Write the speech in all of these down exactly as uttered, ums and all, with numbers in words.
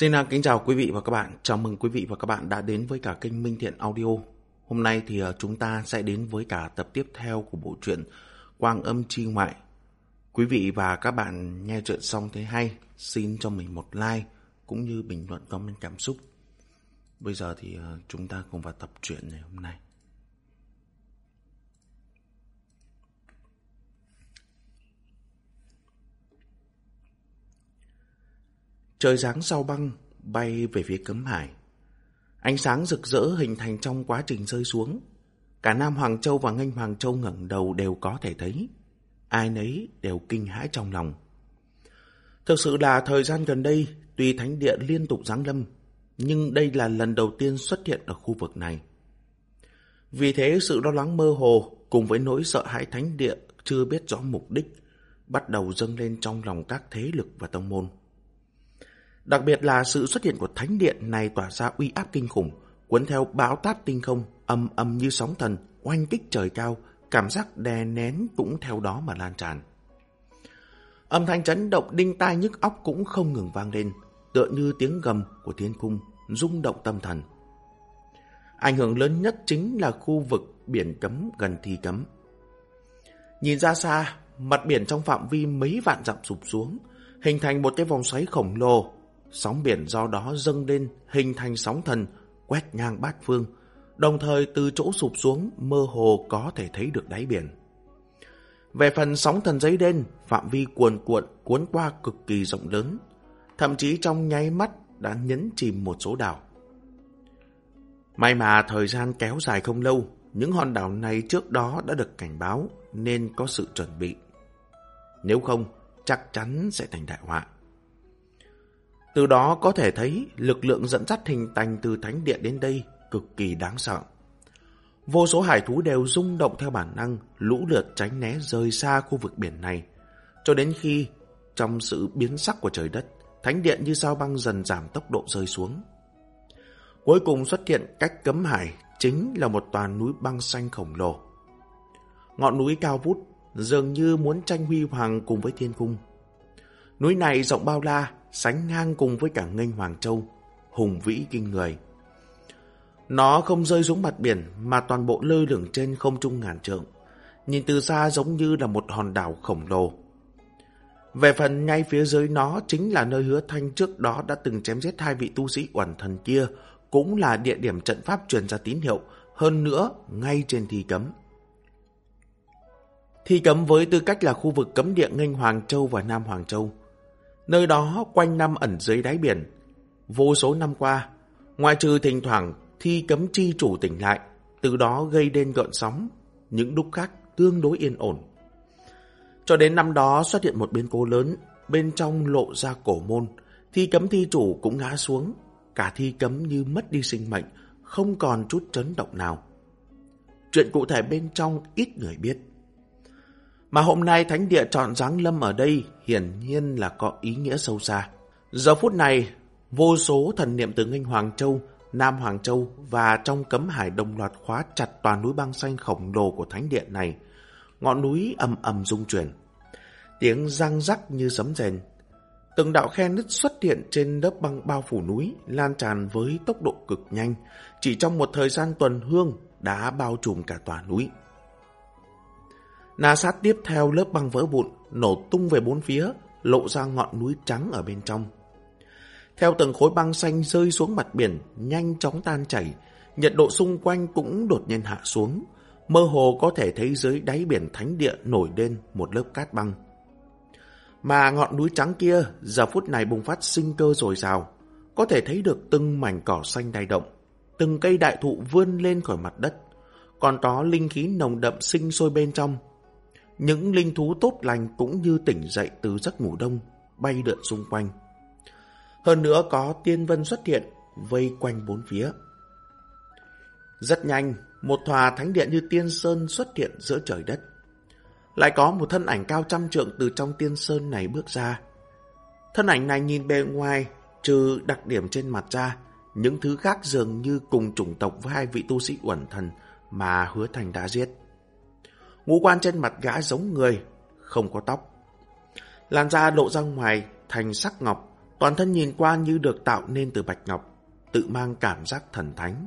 Xin uh, kính chào quý vị và các bạn. Chào mừng quý vị và các bạn đã đến với cả kênh Minh Thiện Audio. Hôm nay thì uh, chúng ta sẽ đến với cả tập tiếp theo của bộ truyện Quang Âm Chi Ngoại. Quý vị và các bạn nghe truyện xong thấy hay, xin cho mình một like cũng như bình luận comment cảm xúc. Bây giờ thì uh, chúng ta cùng vào tập truyện ngày hôm nay. Trời giáng sao băng bay về phía Cấm Hải. Ánh sáng rực rỡ hình thành trong quá trình rơi xuống. Cả Nam Hoàng Châu và Nghênh Hoàng Châu ngẩng đầu đều có thể thấy. Ai nấy đều kinh hãi trong lòng. Thực sự là thời gian gần đây, tuy thánh địa liên tục giáng lâm, nhưng đây là lần đầu tiên xuất hiện ở khu vực này. Vì thế sự lo lắng mơ hồ cùng với nỗi sợ hãi thánh địa chưa biết rõ mục đích bắt đầu dâng lên trong lòng các thế lực và tông môn. Đặc biệt là sự xuất hiện của thánh điện này tỏa ra uy áp kinh khủng, cuốn theo bão táp tinh không, âm âm như sóng thần, oanh kích trời cao, cảm giác đè nén cũng theo đó mà lan tràn. Âm thanh chấn động đinh tai nhức óc cũng không ngừng vang lên, tựa như tiếng gầm của thiên cung, rung động tâm thần. Ảnh hưởng lớn nhất chính là khu vực biển cấm gần Thi Cấm. Nhìn ra xa, mặt biển trong phạm vi mấy vạn dặm sụp xuống, hình thành một cái vòng xoáy khổng lồ. Sóng biển do đó dâng lên hình thành sóng thần quét ngang bát phương, đồng thời từ chỗ sụp xuống mơ hồ có thể thấy được đáy biển. Về phần sóng thần dấy lên, phạm vi cuồn cuộn cuốn qua cực kỳ rộng lớn, thậm chí trong nháy mắt đã nhấn chìm một số đảo. May mà thời gian kéo dài không lâu, những hòn đảo này trước đó đã được cảnh báo nên có sự chuẩn bị. Nếu không, chắc chắn sẽ thành đại họa. Từ đó có thể thấy lực lượng dẫn dắt hình thành từ thánh địa đến đây cực kỳ đáng sợ. Vô số hải thú đều rung động theo bản năng, lũ lượt tránh né rời xa khu vực biển này, cho đến khi trong sự biến sắc của trời đất, thánh điện như sao băng dần giảm tốc độ rơi xuống. Cuối cùng xuất hiện cách Cấm Hải chính là một tòa núi băng xanh khổng lồ. Ngọn núi cao vút, dường như muốn tranh huy hoàng cùng với thiên cung. Núi này rộng bao la, sánh ngang cùng với cả Nghênh Hoàng Châu, hùng vĩ kinh người. Nó không rơi xuống mặt biển mà toàn bộ lơ lửng trên không trung ngàn trượng, nhìn từ xa giống như là một hòn đảo khổng lồ. Về phần ngay phía dưới nó chính là nơi Hứa Thanh trước đó đã từng chém giết hai vị tu sĩ uẩn thần kia, cũng là địa điểm trận pháp truyền ra tín hiệu, hơn nữa ngay trên Thi Cấm. Thi Cấm với tư cách là khu vực cấm địa Nghênh Hoàng Châu và Nam Hoàng Châu. Nơi đó quanh năm ẩn dưới đáy biển. Vô số năm qua, ngoại trừ thỉnh thoảng Thi Cấm chi chủ tỉnh lại, từ đó gây nên gợn sóng, những lúc khác tương đối yên ổn. Cho đến năm đó xuất hiện một biến cố lớn, bên trong lộ ra cổ môn, Thi Cấm thi chủ cũng ngã xuống, cả Thi Cấm như mất đi sinh mệnh, không còn chút chấn động nào. Chuyện cụ thể bên trong ít người biết. Mà hôm nay thánh địa chọn giáng lâm ở đây hiển nhiên là có ý nghĩa sâu xa. Giờ phút này, vô số thần niệm từ Nghênh Hoàng Châu, Nam Hoàng Châu và trong Cấm Hải đồng loạt khóa chặt toàn núi băng xanh khổng lồ của thánh điện này. Ngọn núi ầm ầm rung chuyển, tiếng răng rắc như sấm rền. Từng đạo khe nứt xuất hiện trên lớp băng bao phủ núi, lan tràn với tốc độ cực nhanh, chỉ trong một thời gian tuần hương đã bao trùm cả tòa núi. Na sát tiếp theo lớp băng vỡ vụn, nổ tung về bốn phía, lộ ra ngọn núi trắng ở bên trong. Theo từng khối băng xanh rơi xuống mặt biển, nhanh chóng tan chảy, nhiệt độ xung quanh cũng đột nhiên hạ xuống, mơ hồ có thể thấy dưới đáy biển thánh địa nổi lên một lớp cát băng. Mà ngọn núi trắng kia giờ phút này bùng phát sinh cơ dồi dào, có thể thấy được từng mảnh cỏ xanh đai động, từng cây đại thụ vươn lên khỏi mặt đất, còn có linh khí nồng đậm sinh sôi bên trong. Những linh thú tốt lành cũng như tỉnh dậy từ giấc ngủ đông, bay lượn xung quanh. Hơn nữa có tiên vân xuất hiện, vây quanh bốn phía. Rất nhanh, một tòa thánh điện như tiên sơn xuất hiện giữa trời đất. Lại có một thân ảnh cao trăm trượng từ trong tiên sơn này bước ra. Thân ảnh này nhìn bề ngoài, trừ đặc điểm trên mặt ra, những thứ khác dường như cùng chủng tộc với hai vị tu sĩ uẩn thần mà Hứa Thanh đã giết. Ngũ quan trên mặt gã giống người, không có tóc. Làn da lộ ra ngoài thành sắc ngọc, toàn thân nhìn qua như được tạo nên từ bạch ngọc, tự mang cảm giác thần thánh.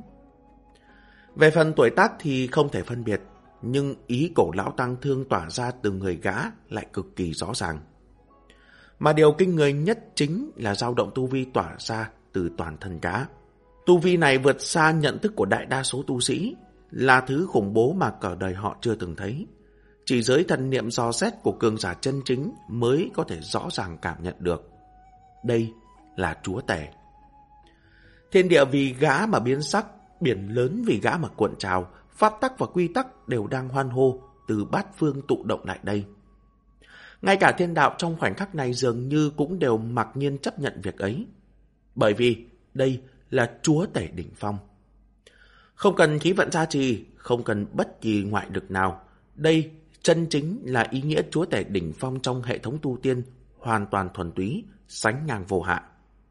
Về phần tuổi tác thì không thể phân biệt, nhưng ý cổ lão tăng thương tỏa ra từ người gã lại cực kỳ rõ ràng. Mà điều kinh người nhất chính là dao động tu vi tỏa ra từ toàn thân gã. Tu vi này vượt xa nhận thức của đại đa số tu sĩ, là thứ khủng bố mà cả đời họ chưa từng thấy. Chỉ giới thần niệm dò xét của cường giả chân chính mới có thể rõ ràng cảm nhận được. Đây là chúa tể. Thiên địa vì gã mà biến sắc, biển lớn vì gã mà cuộn trào, pháp tắc và quy tắc đều đang hoan hô từ bát phương tụ động lại đây. Ngay cả thiên đạo trong khoảnh khắc này dường như cũng đều mặc nhiên chấp nhận việc ấy. Bởi vì đây là chúa tể đỉnh phong. Không cần khí vận gia trì, không cần bất kỳ ngoại lực nào. Đây chân chính là ý nghĩa chúa tể đỉnh phong trong hệ thống tu tiên, hoàn toàn thuần túy, sánh ngang vô hạn.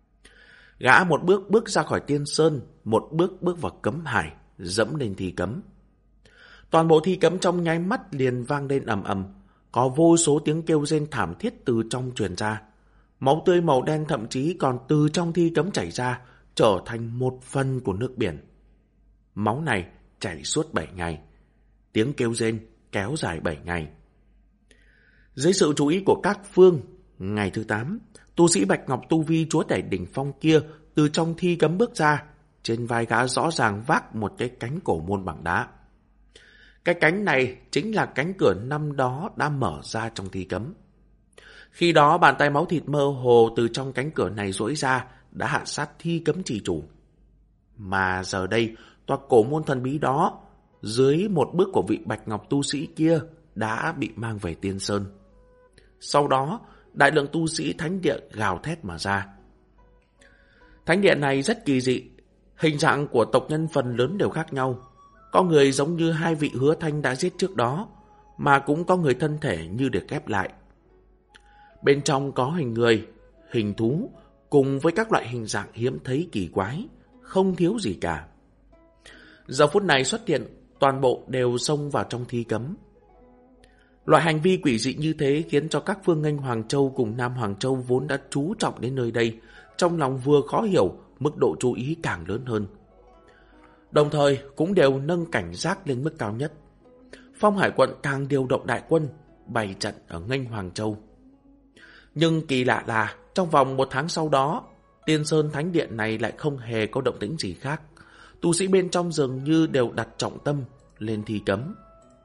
Gã một bước bước ra khỏi tiên sơn, một bước bước vào cấm hải, dẫm lên thi cấm. Toàn bộ thi cấm trong nháy mắt liền vang lên ầm ầm, có vô số tiếng kêu rên thảm thiết từ trong truyền ra. Máu tươi màu đen thậm chí còn từ trong thi cấm chảy ra, trở thành một phần của nước biển. Máu này chảy suốt bảy ngày. Tiếng kêu rên kéo dài bảy ngày. Dưới sự chú ý của các phương, ngày thứ tám, tu sĩ Bạch Ngọc tu vi chúa tể đỉnh phong kia từ trong thi cấm bước ra, trên vai gã rõ ràng vác một cái cánh cổ môn bằng đá. Cái cánh này chính là cánh cửa năm đó đã mở ra trong thi cấm. Khi đó bàn tay máu thịt mơ hồ từ trong cánh cửa này duỗi ra đã hạ sát thi cấm trì chủ. Mà giờ đây, tòa cổ môn thần bí đó, dưới một bước của vị Bạch Ngọc tu sĩ kia, đã bị mang về Tiên Sơn. Sau đó, đại lượng tu sĩ thánh địa gào thét mà ra. Thánh địa này rất kỳ dị, hình dạng của tộc nhân phần lớn đều khác nhau. Có người giống như hai vị Hứa Thanh đã giết trước đó, mà cũng có người thân thể như được ghép lại. Bên trong có hình người, hình thú, cùng với các loại hình dạng hiếm thấy kỳ quái, không thiếu gì cả. Giờ phút này xuất hiện, toàn bộ đều xông vào trong thi cấm. Loại hành vi quỷ dị như thế khiến cho các phương Nghênh Hoàng Châu cùng Nam Hoàng Châu vốn đã chú trọng đến nơi đây, trong lòng vừa khó hiểu, mức độ chú ý càng lớn hơn. Đồng thời cũng đều nâng cảnh giác lên mức cao nhất. Phong Hải quận càng điều động đại quân, bày trận ở Nghênh Hoàng Châu. Nhưng kỳ lạ là, trong vòng một tháng sau đó, Tiên Sơn Thánh Điện này lại không hề có động tĩnh gì khác. Tu sĩ bên trong dường như đều đặt trọng tâm lên thi cấm.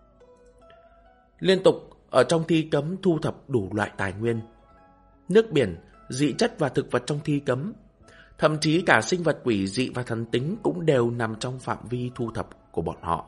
Liên tục ở trong thi cấm thu thập đủ loại tài nguyên. Nước biển, dị chất và thực vật trong thi cấm. Thậm chí cả sinh vật quỷ dị và thần tính cũng đều nằm trong phạm vi thu thập của bọn họ.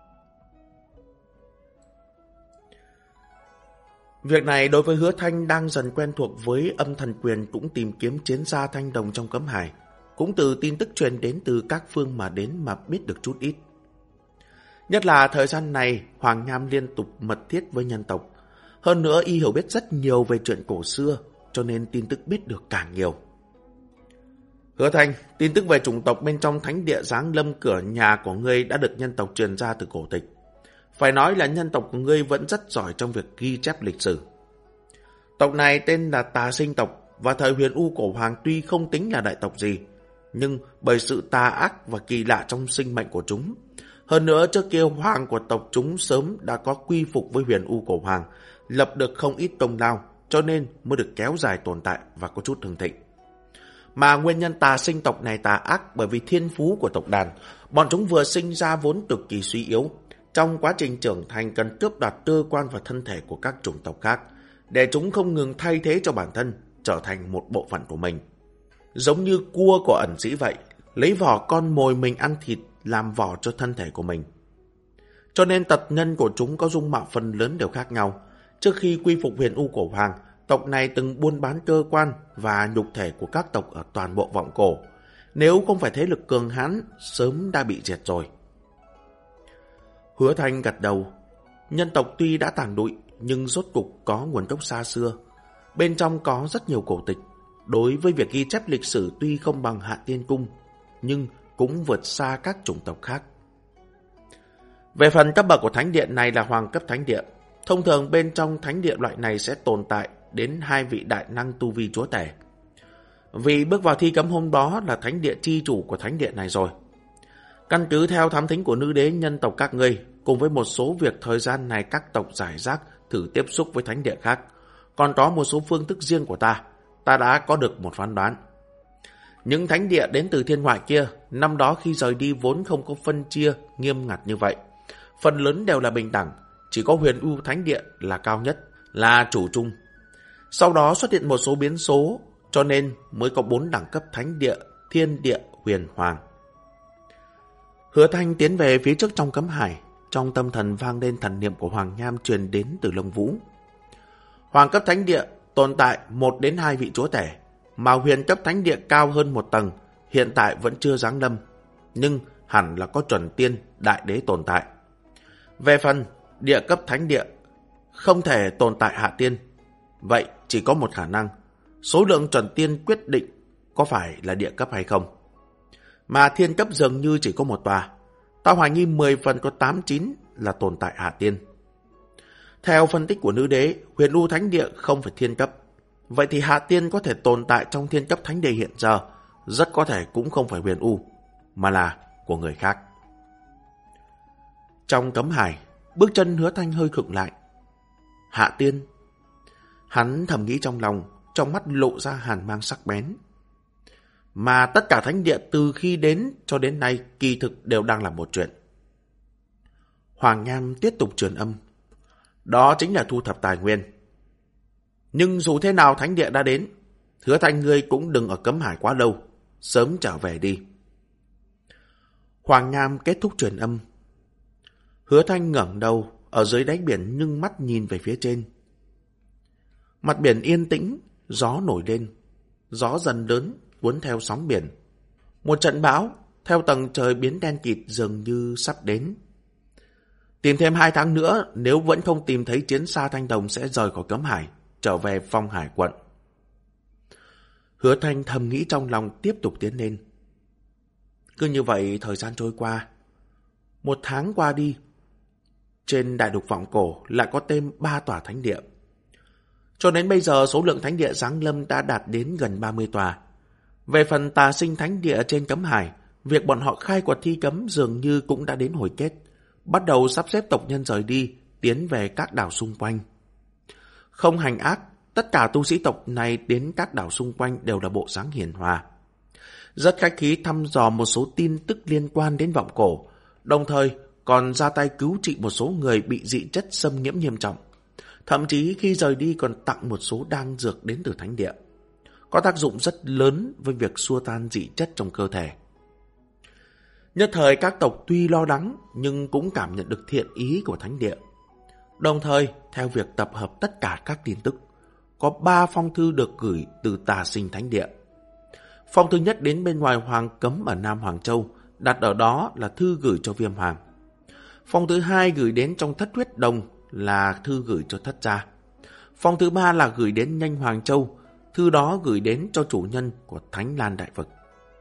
Việc này đối với Hứa Thanh đang dần quen thuộc với âm thần quyền cũng tìm kiếm chiến gia thanh đồng trong cấm hải, cũng từ tin tức truyền đến từ các phương mà đến mà biết được chút ít. Nhất là thời gian này, Hoàng Nham liên tục mật thiết với nhân tộc. Hơn nữa y hiểu biết rất nhiều về chuyện cổ xưa, cho nên tin tức biết được càng nhiều. Hứa Thanh, tin tức về chủng tộc bên trong thánh địa giáng lâm cửa nhà của ngươi đã được nhân tộc truyền ra từ cổ tịch. Phải nói là nhân tộc của ngươi vẫn rất giỏi trong việc ghi chép lịch sử. Tộc này tên là Tà Sinh tộc, và thời Huyền U Cổ Hoàng tuy không tính là đại tộc gì, nhưng bởi sự tà ác và kỳ lạ trong sinh mệnh của chúng. Hơn nữa trước kia hoàng của tộc chúng sớm đã có quy phục với Huyền U Cổ Hoàng, lập được không ít công lao, cho nên mới được kéo dài tồn tại và có chút hưng thịnh. Mà nguyên nhân Tà Sinh tộc này tà ác bởi vì thiên phú của tộc đàn, bọn chúng vừa sinh ra vốn cực kỳ suy yếu. Trong quá trình trưởng thành cần tước đoạt cơ quan và thân thể của các chủng tộc khác, để chúng không ngừng thay thế cho bản thân, trở thành một bộ phận của mình. Giống như cua của ẩn sĩ vậy, lấy vỏ con mồi mình ăn thịt làm vỏ cho thân thể của mình. Cho nên tật nhân của chúng có dung mạo phần lớn đều khác nhau. Trước khi quy phục Huyền U Cổ Hoàng, tộc này từng buôn bán cơ quan và nhục thể của các tộc ở toàn bộ vọng cổ. Nếu không phải thế lực cường hãn, sớm đã bị diệt rồi. Hứa Thanh gật đầu. Nhân tộc tuy đã tàn lụi, nhưng rốt cục có nguồn gốc xa xưa. Bên trong có rất nhiều cổ tịch. Đối với việc ghi chép lịch sử tuy không bằng Hạ Tiên Cung, nhưng cũng vượt xa các chủng tộc khác. Về phần cấp bậc của thánh điện này là hoàng cấp thánh điện. Thông thường bên trong thánh điện loại này sẽ tồn tại đến hai vị đại năng tu vi chúa tể. Vì bước vào thi cấm hôm đó là thánh địa chi chủ của thánh địa này rồi. Căn cứ theo thám thính của nữ đế nhân tộc các ngươi, cùng với một số việc thời gian này các tộc giải rác thử tiếp xúc với thánh địa khác, còn có một số phương thức riêng của ta, ta đã có được một phán đoán. Những thánh địa đến từ thiên ngoại kia, năm đó khi rời đi vốn không có phân chia nghiêm ngặt như vậy. Phần lớn đều là bình đẳng, chỉ có Huyền U thánh địa là cao nhất, là chủ chung. Sau đó xuất hiện một số biến số, cho nên mới có bốn đẳng cấp thánh địa, thiên địa, huyền hoàng. Hứa Thanh tiến về phía trước trong cấm hải, trong tâm thần vang lên thần niệm của Hoàng Nham truyền đến từ Lông Vũ. Hoàng cấp thánh địa tồn tại một đến hai vị chúa tể, mà huyền cấp thánh địa cao hơn một tầng, hiện tại vẫn chưa giáng lâm, nhưng hẳn là có chuẩn tiên, đại đế tồn tại. Về phần địa cấp thánh địa, không thể tồn tại hạ tiên, vậy chỉ có một khả năng, số lượng chuẩn tiên quyết định có phải là địa cấp hay không. Mà thiên cấp dường như chỉ có một tòa, ta hoài nghi mười phần có tám chín là tồn tại hạ tiên. Theo phân tích của nữ đế, Huyền U thánh địa không phải thiên cấp, vậy thì hạ tiên có thể tồn tại trong thiên cấp thánh địa hiện giờ, rất có thể cũng không phải Huyền U, mà là của người khác. Trong cấm hải, bước chân Hứa Thanh hơi khựng lại. Hạ tiên. Hắn thầm nghĩ trong lòng, trong mắt lộ ra hàn mang sắc bén. Mà tất cả thánh địa từ khi đến cho đến nay kỳ thực đều đang làm một chuyện. Hoàng Nham tiếp tục truyền âm. Đó chính là thu thập tài nguyên. Nhưng dù thế nào thánh địa đã đến, Hứa Thanh ngươi cũng đừng ở cấm hải quá lâu, sớm trở về đi. Hoàng Nham kết thúc truyền âm. Hứa Thanh ngẩng đầu ở dưới đáy biển nhưng mắt nhìn về phía trên. Mặt biển yên tĩnh, gió nổi lên, gió dần lớn cuốn theo sóng biển. Một trận bão theo tầng trời biến đen kịt dường như sắp đến. Tìm thêm hai tháng nữa, nếu vẫn không tìm thấy chiến xa Thanh Đồng sẽ rời khỏi cấm hải, trở về Phong Hải quận. Hứa Thanh thầm nghĩ trong lòng tiếp tục tiến lên. Cứ như vậy thời gian trôi qua. Một tháng qua đi, trên đại lục Vọng Cổ lại có thêm ba tòa thánh địa. Cho đến bây giờ số lượng thánh địa giáng lâm đã đạt đến gần ba mươi tòa. Về phần Tà Sinh thánh địa trên cấm hải, việc bọn họ khai quật thi cấm dường như cũng đã đến hồi kết, bắt đầu sắp xếp tộc nhân rời đi, tiến về các đảo xung quanh. Không hành ác, tất cả tu sĩ tộc này đến các đảo xung quanh đều là bộ dáng hiền hòa. Rất khách khí thăm dò một số tin tức liên quan đến Vọng Cổ, đồng thời còn ra tay cứu trị một số người bị dị chất xâm nhiễm nghiêm trọng. Thậm chí khi rời đi còn tặng một số đan dược đến từ thánh địa, có tác dụng rất lớn với việc xua tan dị chất trong cơ thể. Nhất thời các tộc tuy lo lắng nhưng cũng cảm nhận được thiện ý của thánh địa. Đồng thời, theo việc tập hợp tất cả các tin tức, có ba phong thư được gửi từ Tà Sinh thánh địa. Phong thứ nhất đến bên ngoài Hoàng Cấm ở Nam Hoàng Châu, đặt ở đó là thư gửi cho Viêm Hoàng. Phong thứ hai gửi đến trong Thất Huyết Đồng là thư gửi cho Thất Gia. Phong thứ ba là gửi đến Nhanh Hoàng Châu, thư đó gửi đến cho chủ nhân của Thánh Lan Đại Vực.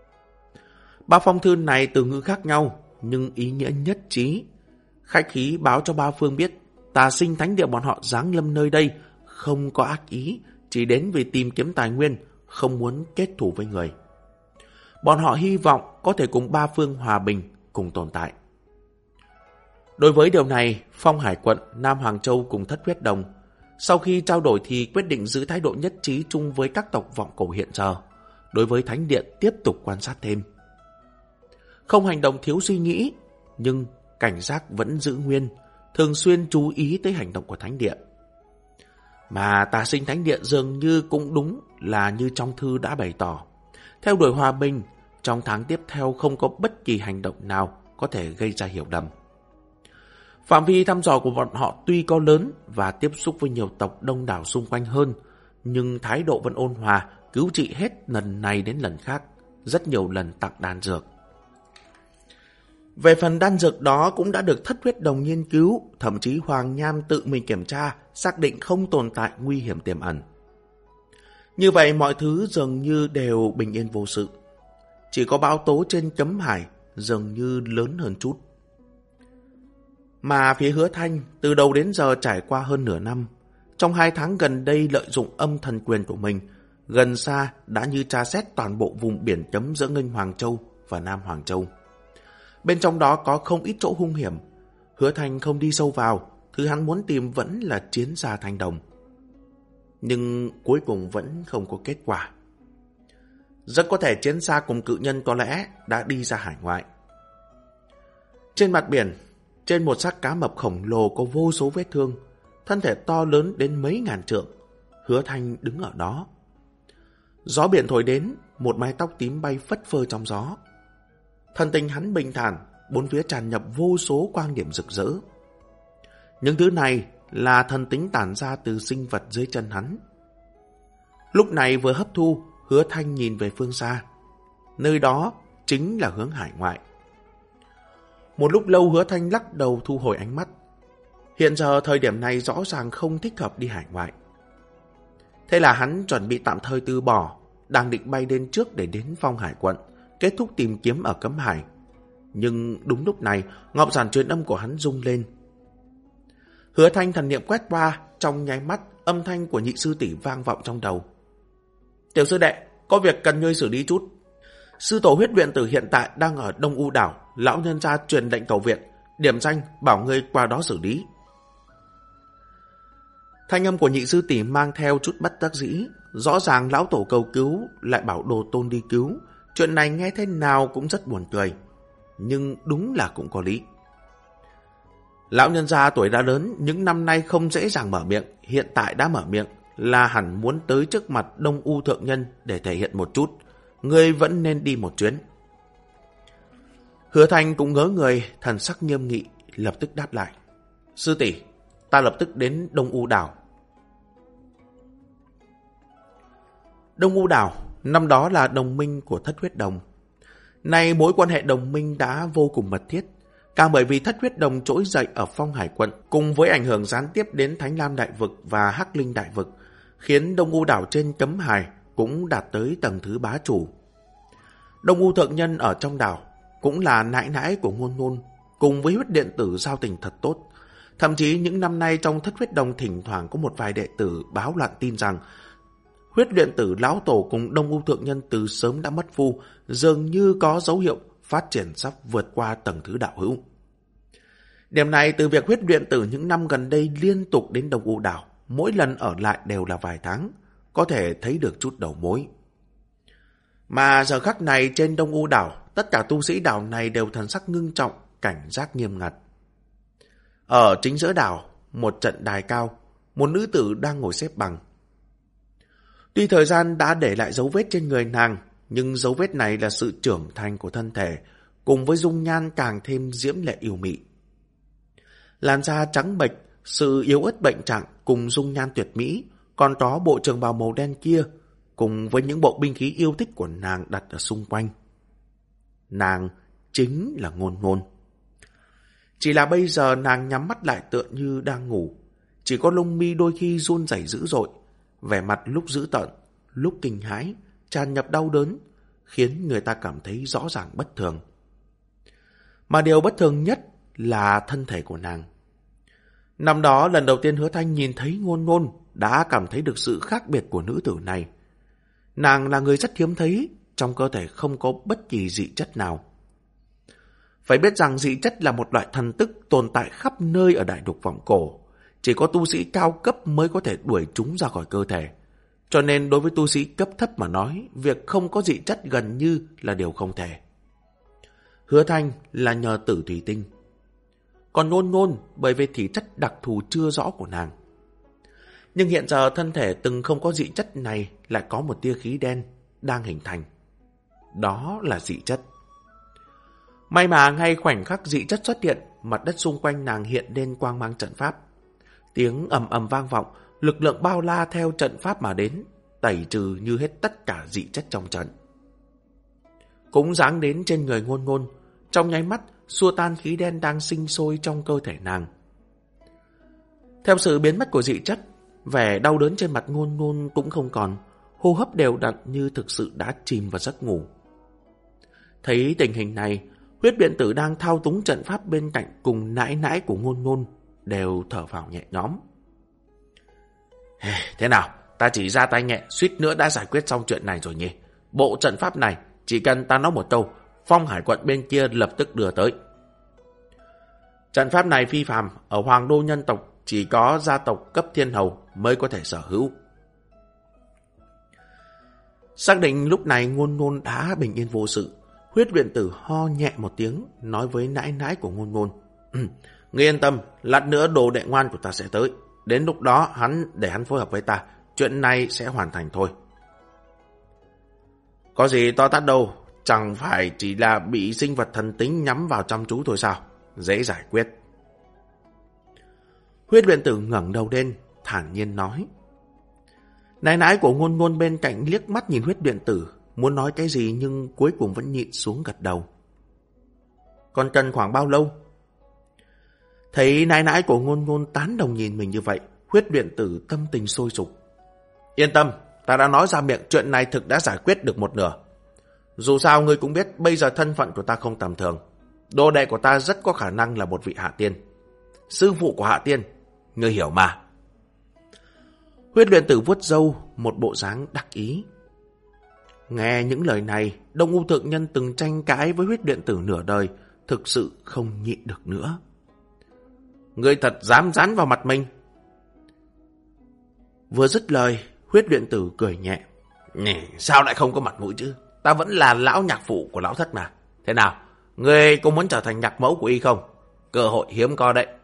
Ba phong thư này từ ngữ khác nhau, nhưng ý nghĩa nhất trí. Khách khí báo cho ba phương biết, Tà Sinh thánh địa bọn họ giáng lâm nơi đây, không có ác ý, chỉ đến vì tìm kiếm tài nguyên, không muốn kết thù với người. Bọn họ hy vọng có thể cùng ba phương hòa bình, cùng tồn tại. Đối với điều này, Phong Hải quận, Nam Hoàng Châu cùng Thất Huyết Đồng, sau khi trao đổi thì quyết định giữ thái độ nhất trí chung với các tộc Vọng Cổ hiện giờ. Đối với thánh địa tiếp tục quan sát thêm. Không hành động thiếu suy nghĩ, nhưng cảnh giác vẫn giữ nguyên, thường xuyên chú ý tới hành động của thánh địa. Mà Tà Sinh thánh địa dường như cũng đúng là như trong thư đã bày tỏ. Theo đuổi hòa bình, trong tháng tiếp theo không có bất kỳ hành động nào có thể gây ra hiểu lầm. Phạm vi thăm dò của bọn họ tuy có lớn và tiếp xúc với nhiều tộc đông đảo xung quanh hơn, nhưng thái độ vẫn ôn hòa, cứu trị hết lần này đến lần khác, rất nhiều lần tặng đan dược. Về phần đan dược đó cũng đã được Thất Huyết Đồng nghiên cứu, thậm chí Hoàng Nham tự mình kiểm tra, xác định không tồn tại nguy hiểm tiềm ẩn. Như vậy mọi thứ dường như đều bình yên vô sự. Chỉ có bão tố trên cấm hải dường như lớn hơn chút. Mà phía Hứa Thanh từ đầu đến giờ trải qua hơn nửa năm. Trong hai tháng gần đây lợi dụng âm thần quyền của mình, gần xa đã như tra xét toàn bộ vùng biển chấm giữa Nghênh Hoàng Châu và Nam Hoàng Châu. Bên trong đó có không ít chỗ hung hiểm. Hứa Thanh không đi sâu vào, thứ hắn muốn tìm vẫn là chiến xa Thanh Đồng. Nhưng cuối cùng vẫn không có kết quả. Rất có thể chiến xa cùng cự nhân có lẽ đã đi ra hải ngoại. Trên mặt biển, trên một xác cá mập khổng lồ có vô số vết thương, thân thể to lớn đến mấy ngàn trượng. Hứa Thanh đứng ở đó. Gió biển thổi đến, một mái tóc tím bay phất phơ trong gió. Thần tình hắn bình thản, bốn phía tràn nhập vô số quang điểm rực rỡ. Những thứ này là thần tính tản ra từ sinh vật dưới chân hắn. Lúc này vừa hấp thu, Hứa Thanh nhìn về phương xa. Nơi đó chính là hướng hải ngoại. Một lúc lâu Hứa Thanh lắc đầu thu hồi ánh mắt. Hiện giờ thời điểm này rõ ràng không thích hợp đi hải ngoại. Thế là hắn chuẩn bị tạm thời từ bỏ, đang định bay đến trước để đến Phong Hải quận, kết thúc tìm kiếm ở Cấm Hải. Nhưng đúng lúc này, ngọc giản truyền âm của hắn rung lên. Hứa Thanh thần niệm quét qua, trong nháy mắt, âm thanh của nhị sư tỷ vang vọng trong đầu. Tiểu sư đệ, có việc cần ngươi xử lý chút. Sư tổ huyết luyện tử hiện tại đang ở Đông U đảo, lão nhân gia truyền lệnh cầu viện, điểm danh bảo ngươi qua đó xử lý. Thanh âm của nhị sư tỷ mang theo chút bất đắc dĩ, rõ ràng lão tổ cầu cứu lại bảo đồ tôn đi cứu, chuyện này nghe thế nào cũng rất buồn cười, nhưng đúng là cũng có lý. Lão nhân gia tuổi đã lớn, những năm nay không dễ dàng mở miệng, hiện tại đã mở miệng là hẳn muốn tới trước mặt Đông U thượng nhân để thể hiện một chút, ngươi vẫn nên đi một chuyến. Hứa Thanh cũng ngớ người, thần sắc nghiêm nghị, lập tức đáp lại. Sư tỷ, ta lập tức đến Đông U đảo. Đông U đảo, năm đó là đồng minh của Thất Huyết Đồng. Nay mối quan hệ đồng minh đã vô cùng mật thiết, càng bởi vì Thất Huyết Đồng trỗi dậy ở Phong Hải quận, cùng với ảnh hưởng gián tiếp đến Thánh Lam Đại Vực và Hắc Linh Đại Vực, khiến Đông U đảo trên Cấm Hải cũng đạt tới tầng thứ bá chủ. Đông U thượng nhân ở trong đảo cũng là nãi nãi của Ngôn Ngôn, cùng với huyết điện tử giao tình thật tốt. Thậm chí những năm nay trong Thất Huyết Đồng thỉnh thoảng có một vài đệ tử báo loạn tin rằng huyết luyện tử lão tổ cùng Đông U thượng nhân từ sớm đã mất phu, dường như có dấu hiệu phát triển sắp vượt qua tầng thứ đạo hữu. Điểm này từ việc huyết luyện tử những năm gần đây liên tục đến Đông U đảo, mỗi lần ở lại đều là vài tháng, có thể thấy được chút đầu mối. Mà giờ khắc này trên Đông U đảo, tất cả tu sĩ đảo này đều thần sắc ngưng trọng, cảnh giác nghiêm ngặt. Ở chính giữa đảo, một trận đài cao, một nữ tử đang ngồi xếp bằng. Tuy thời gian đã để lại dấu vết trên người nàng, nhưng dấu vết này là sự trưởng thành của thân thể, cùng với dung nhan càng thêm diễm lệ yêu mị. Làn da trắng bệch, sự yếu ớt bệnh trạng cùng dung nhan tuyệt mỹ, còn có bộ trường bào màu đen kia, cùng với những bộ binh khí yêu thích của nàng đặt ở xung quanh. Nàng chính là Ngôn Ngôn. Chỉ là bây giờ nàng nhắm mắt lại tựa như đang ngủ, chỉ có lông mi đôi khi run rẩy dữ dội, vẻ mặt lúc dữ tợn, lúc kinh hãi, tràn nhập đau đớn, khiến người ta cảm thấy rõ ràng bất thường. Mà điều bất thường nhất là thân thể của nàng. Năm đó lần đầu tiên Hứa Thanh nhìn thấy Ngôn Ngôn đã cảm thấy được sự khác biệt của nữ tử này. Nàng là người rất hiếm thấy, trong cơ thể không có bất kỳ dị chất nào. Phải biết rằng dị chất là một loại thần tức tồn tại khắp nơi ở đại lục vọng cổ. Chỉ có tu sĩ cao cấp mới có thể đuổi chúng ra khỏi cơ thể. Cho nên đối với tu sĩ cấp thấp mà nói, việc không có dị chất gần như là điều không thể. Hứa Thanh là nhờ tử thủy tinh. Còn Ngôn Ngôn bởi vì thể chất đặc thù chưa rõ của nàng. Nhưng hiện giờ thân thể từng không có dị chất này lại có một tia khí đen đang hình thành. Đó là dị chất. May mà ngay khoảnh khắc dị chất xuất hiện, mặt đất xung quanh nàng hiện lên quang mang trận pháp. Tiếng ầm ầm vang vọng, lực lượng bao la theo trận pháp mà đến, tẩy trừ như hết tất cả dị chất trong trận. Cũng giáng đến trên người Ngôn Ngôn, trong nháy mắt xua tan khí đen đang sinh sôi trong cơ thể nàng. Theo sự biến mất của dị chất, vẻ đau đớn trên mặt Ngôn Ngôn cũng không còn, hô hấp đều đặn như thực sự đã chìm vào giấc ngủ. Thấy tình hình này, huyết biện tử đang thao túng trận pháp bên cạnh cùng nãi nãi của Ngôn Ngôn đều thở phào nhẹ nhõm. Thế nào, ta chỉ ra tay nhẹ, suýt nữa đã giải quyết xong chuyện này rồi nhỉ. Bộ trận pháp này, chỉ cần ta nói một câu, Phong Hải quận bên kia lập tức đưa tới. Trận pháp này phi phàm, ở Hoàng đô nhân tộc chỉ có gia tộc cấp thiên hầu mới có thể sở hữu. Xác định lúc này Ngôn Ngôn đã bình yên vô sự, Huyết luyện tử ho nhẹ một tiếng, nói với nãi nãi của Ngôn Ngôn. Ngươi yên tâm, lát nữa đồ đệ ngoan của ta sẽ tới. Đến lúc đó hắn để hắn phối hợp với ta, chuyện này sẽ hoàn thành thôi. Có gì to tát đâu, chẳng phải chỉ là bị sinh vật thần tính nhắm vào chăm chú thôi sao? Dễ giải quyết. Huyết luyện tử ngẩng đầu lên, thản nhiên nói. Nãi nãi của Ngôn Ngôn bên cạnh liếc mắt nhìn Huyết luyện tử, muốn nói cái gì nhưng cuối cùng vẫn nhịn xuống gật đầu. Còn cần khoảng bao lâu? Thấy nãi nãi của Ngôn Ngôn tán đồng nhìn mình như vậy, Huyết luyện tử tâm tình sôi sục. Yên tâm, ta đã nói ra miệng, chuyện này thực đã giải quyết được một nửa. Dù sao ngươi cũng biết bây giờ thân phận của ta không tầm thường. Đồ đệ của ta rất có khả năng là một vị hạ tiên. Sư phụ của hạ tiên, ngươi hiểu mà. Huyết luyện tử vuốt râu, một bộ dáng đắc ý. Nghe những lời này, Đông U thượng nhân từng tranh cãi với huyết luyện tử nửa đời, thực sự không nhịn được nữa. Ngươi thật dám dán vào mặt mình. Vừa dứt lời, huyết luyện tử cười nhẹ. Nè, sao lại không có mặt mũi chứ? Ta vẫn là lão nhạc phụ của lão thất mà. Thế nào, ngươi có muốn trở thành nhạc mẫu của y không? Cơ hội hiếm có đấy.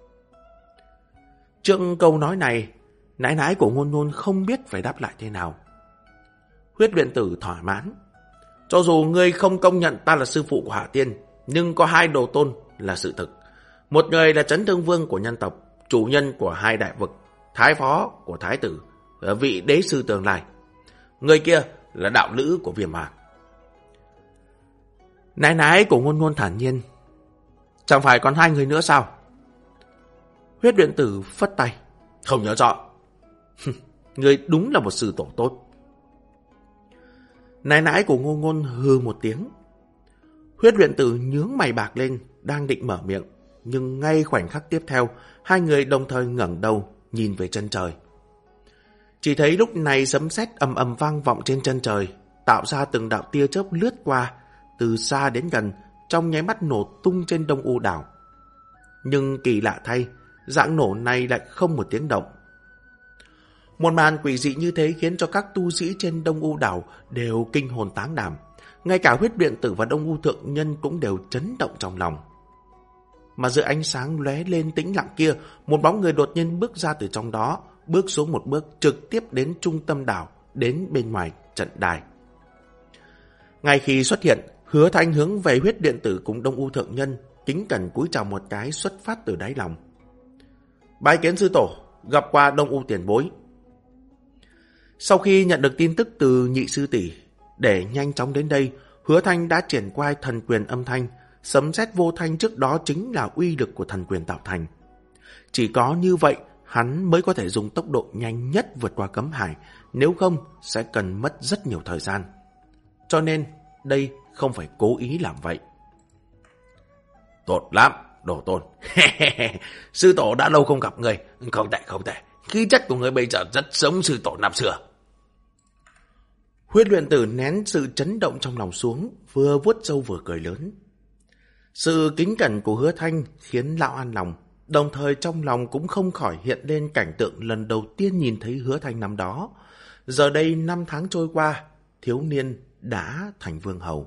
Trước câu nói này, nãi nãi của Ngôn Ngôn không biết phải đáp lại thế nào. Huyết luyện tử thỏa mãn. Cho dù ngươi không công nhận ta là sư phụ của hạ tiên, nhưng có hai đồ tôn là sự thực. Một người là Chấn Thương Vương của nhân tộc, chủ nhân của hai đại vực, thái phó của thái tử, vị đế sư tương lai. Người kia là đạo lữ của Viêm Hoàng. Nãi nãi của Ngôn Ngôn thản nhiên. Chẳng phải còn hai người nữa sao? Huyết luyện tử phất tay. Không nhớ rõ. Người đúng là một sư tổ tốt. Nãi nãi của Ngôn Ngôn hừ một tiếng. Huyết luyện tử nhướng mày bạc lên, đang định mở miệng, nhưng ngay khoảnh khắc tiếp theo, hai người đồng thời ngẩng đầu nhìn về chân trời. Chỉ thấy lúc này sấm sét ầm ầm vang vọng trên chân trời, tạo ra từng đạo tia chớp lướt qua, từ xa đến gần, trong nháy mắt nổ tung trên Đông U đảo. Nhưng kỳ lạ thay, dạng nổ này lại không một tiếng động. Một màn quỷ dị như thế khiến cho các tu sĩ trên Đông U đảo đều kinh hồn táng đảm. Ngay cả huyết luyện tử và Đông U thượng nhân cũng đều chấn động trong lòng. Mà giữa ánh sáng lóe lên tĩnh lặng kia, một bóng người đột nhiên bước ra từ trong đó, bước xuống một bước trực tiếp đến trung tâm đảo, đến bên ngoài trận đài. Ngay khi xuất hiện, Hứa Thanh hướng về huyết điện tử cùng Đông U thượng nhân, kính cẩn cúi chào một cái xuất phát từ đáy lòng. Bái kiến sư tổ, gặp qua Đông U tiền bối. Sau khi nhận được tin tức từ nhị sư tỷ, để nhanh chóng đến đây, Hứa Thanh đã triển khai thần quyền âm thanh. Sấm sét vô thanh trước đó chính là uy lực của thần quyền tạo thành. Chỉ có như vậy, hắn mới có thể dùng tốc độ nhanh nhất vượt qua cấm hải, nếu không sẽ cần mất rất nhiều thời gian. Cho nên, đây không phải cố ý làm vậy. Tốt lắm, đồ tôn. Sư tổ đã lâu không gặp người. Không tệ, không tệ. Khí chất của người bây giờ rất giống sư tổ năm xưa. Huyết luyện tử nén sự chấn động trong lòng xuống, vừa vuốt râu vừa cười lớn. Sự kính cẩn của Hứa Thanh khiến lão an lòng, đồng thời trong lòng cũng không khỏi hiện lên cảnh tượng lần đầu tiên nhìn thấy Hứa Thanh năm đó. Giờ đây năm tháng trôi qua, thiếu niên đã thành vương hầu.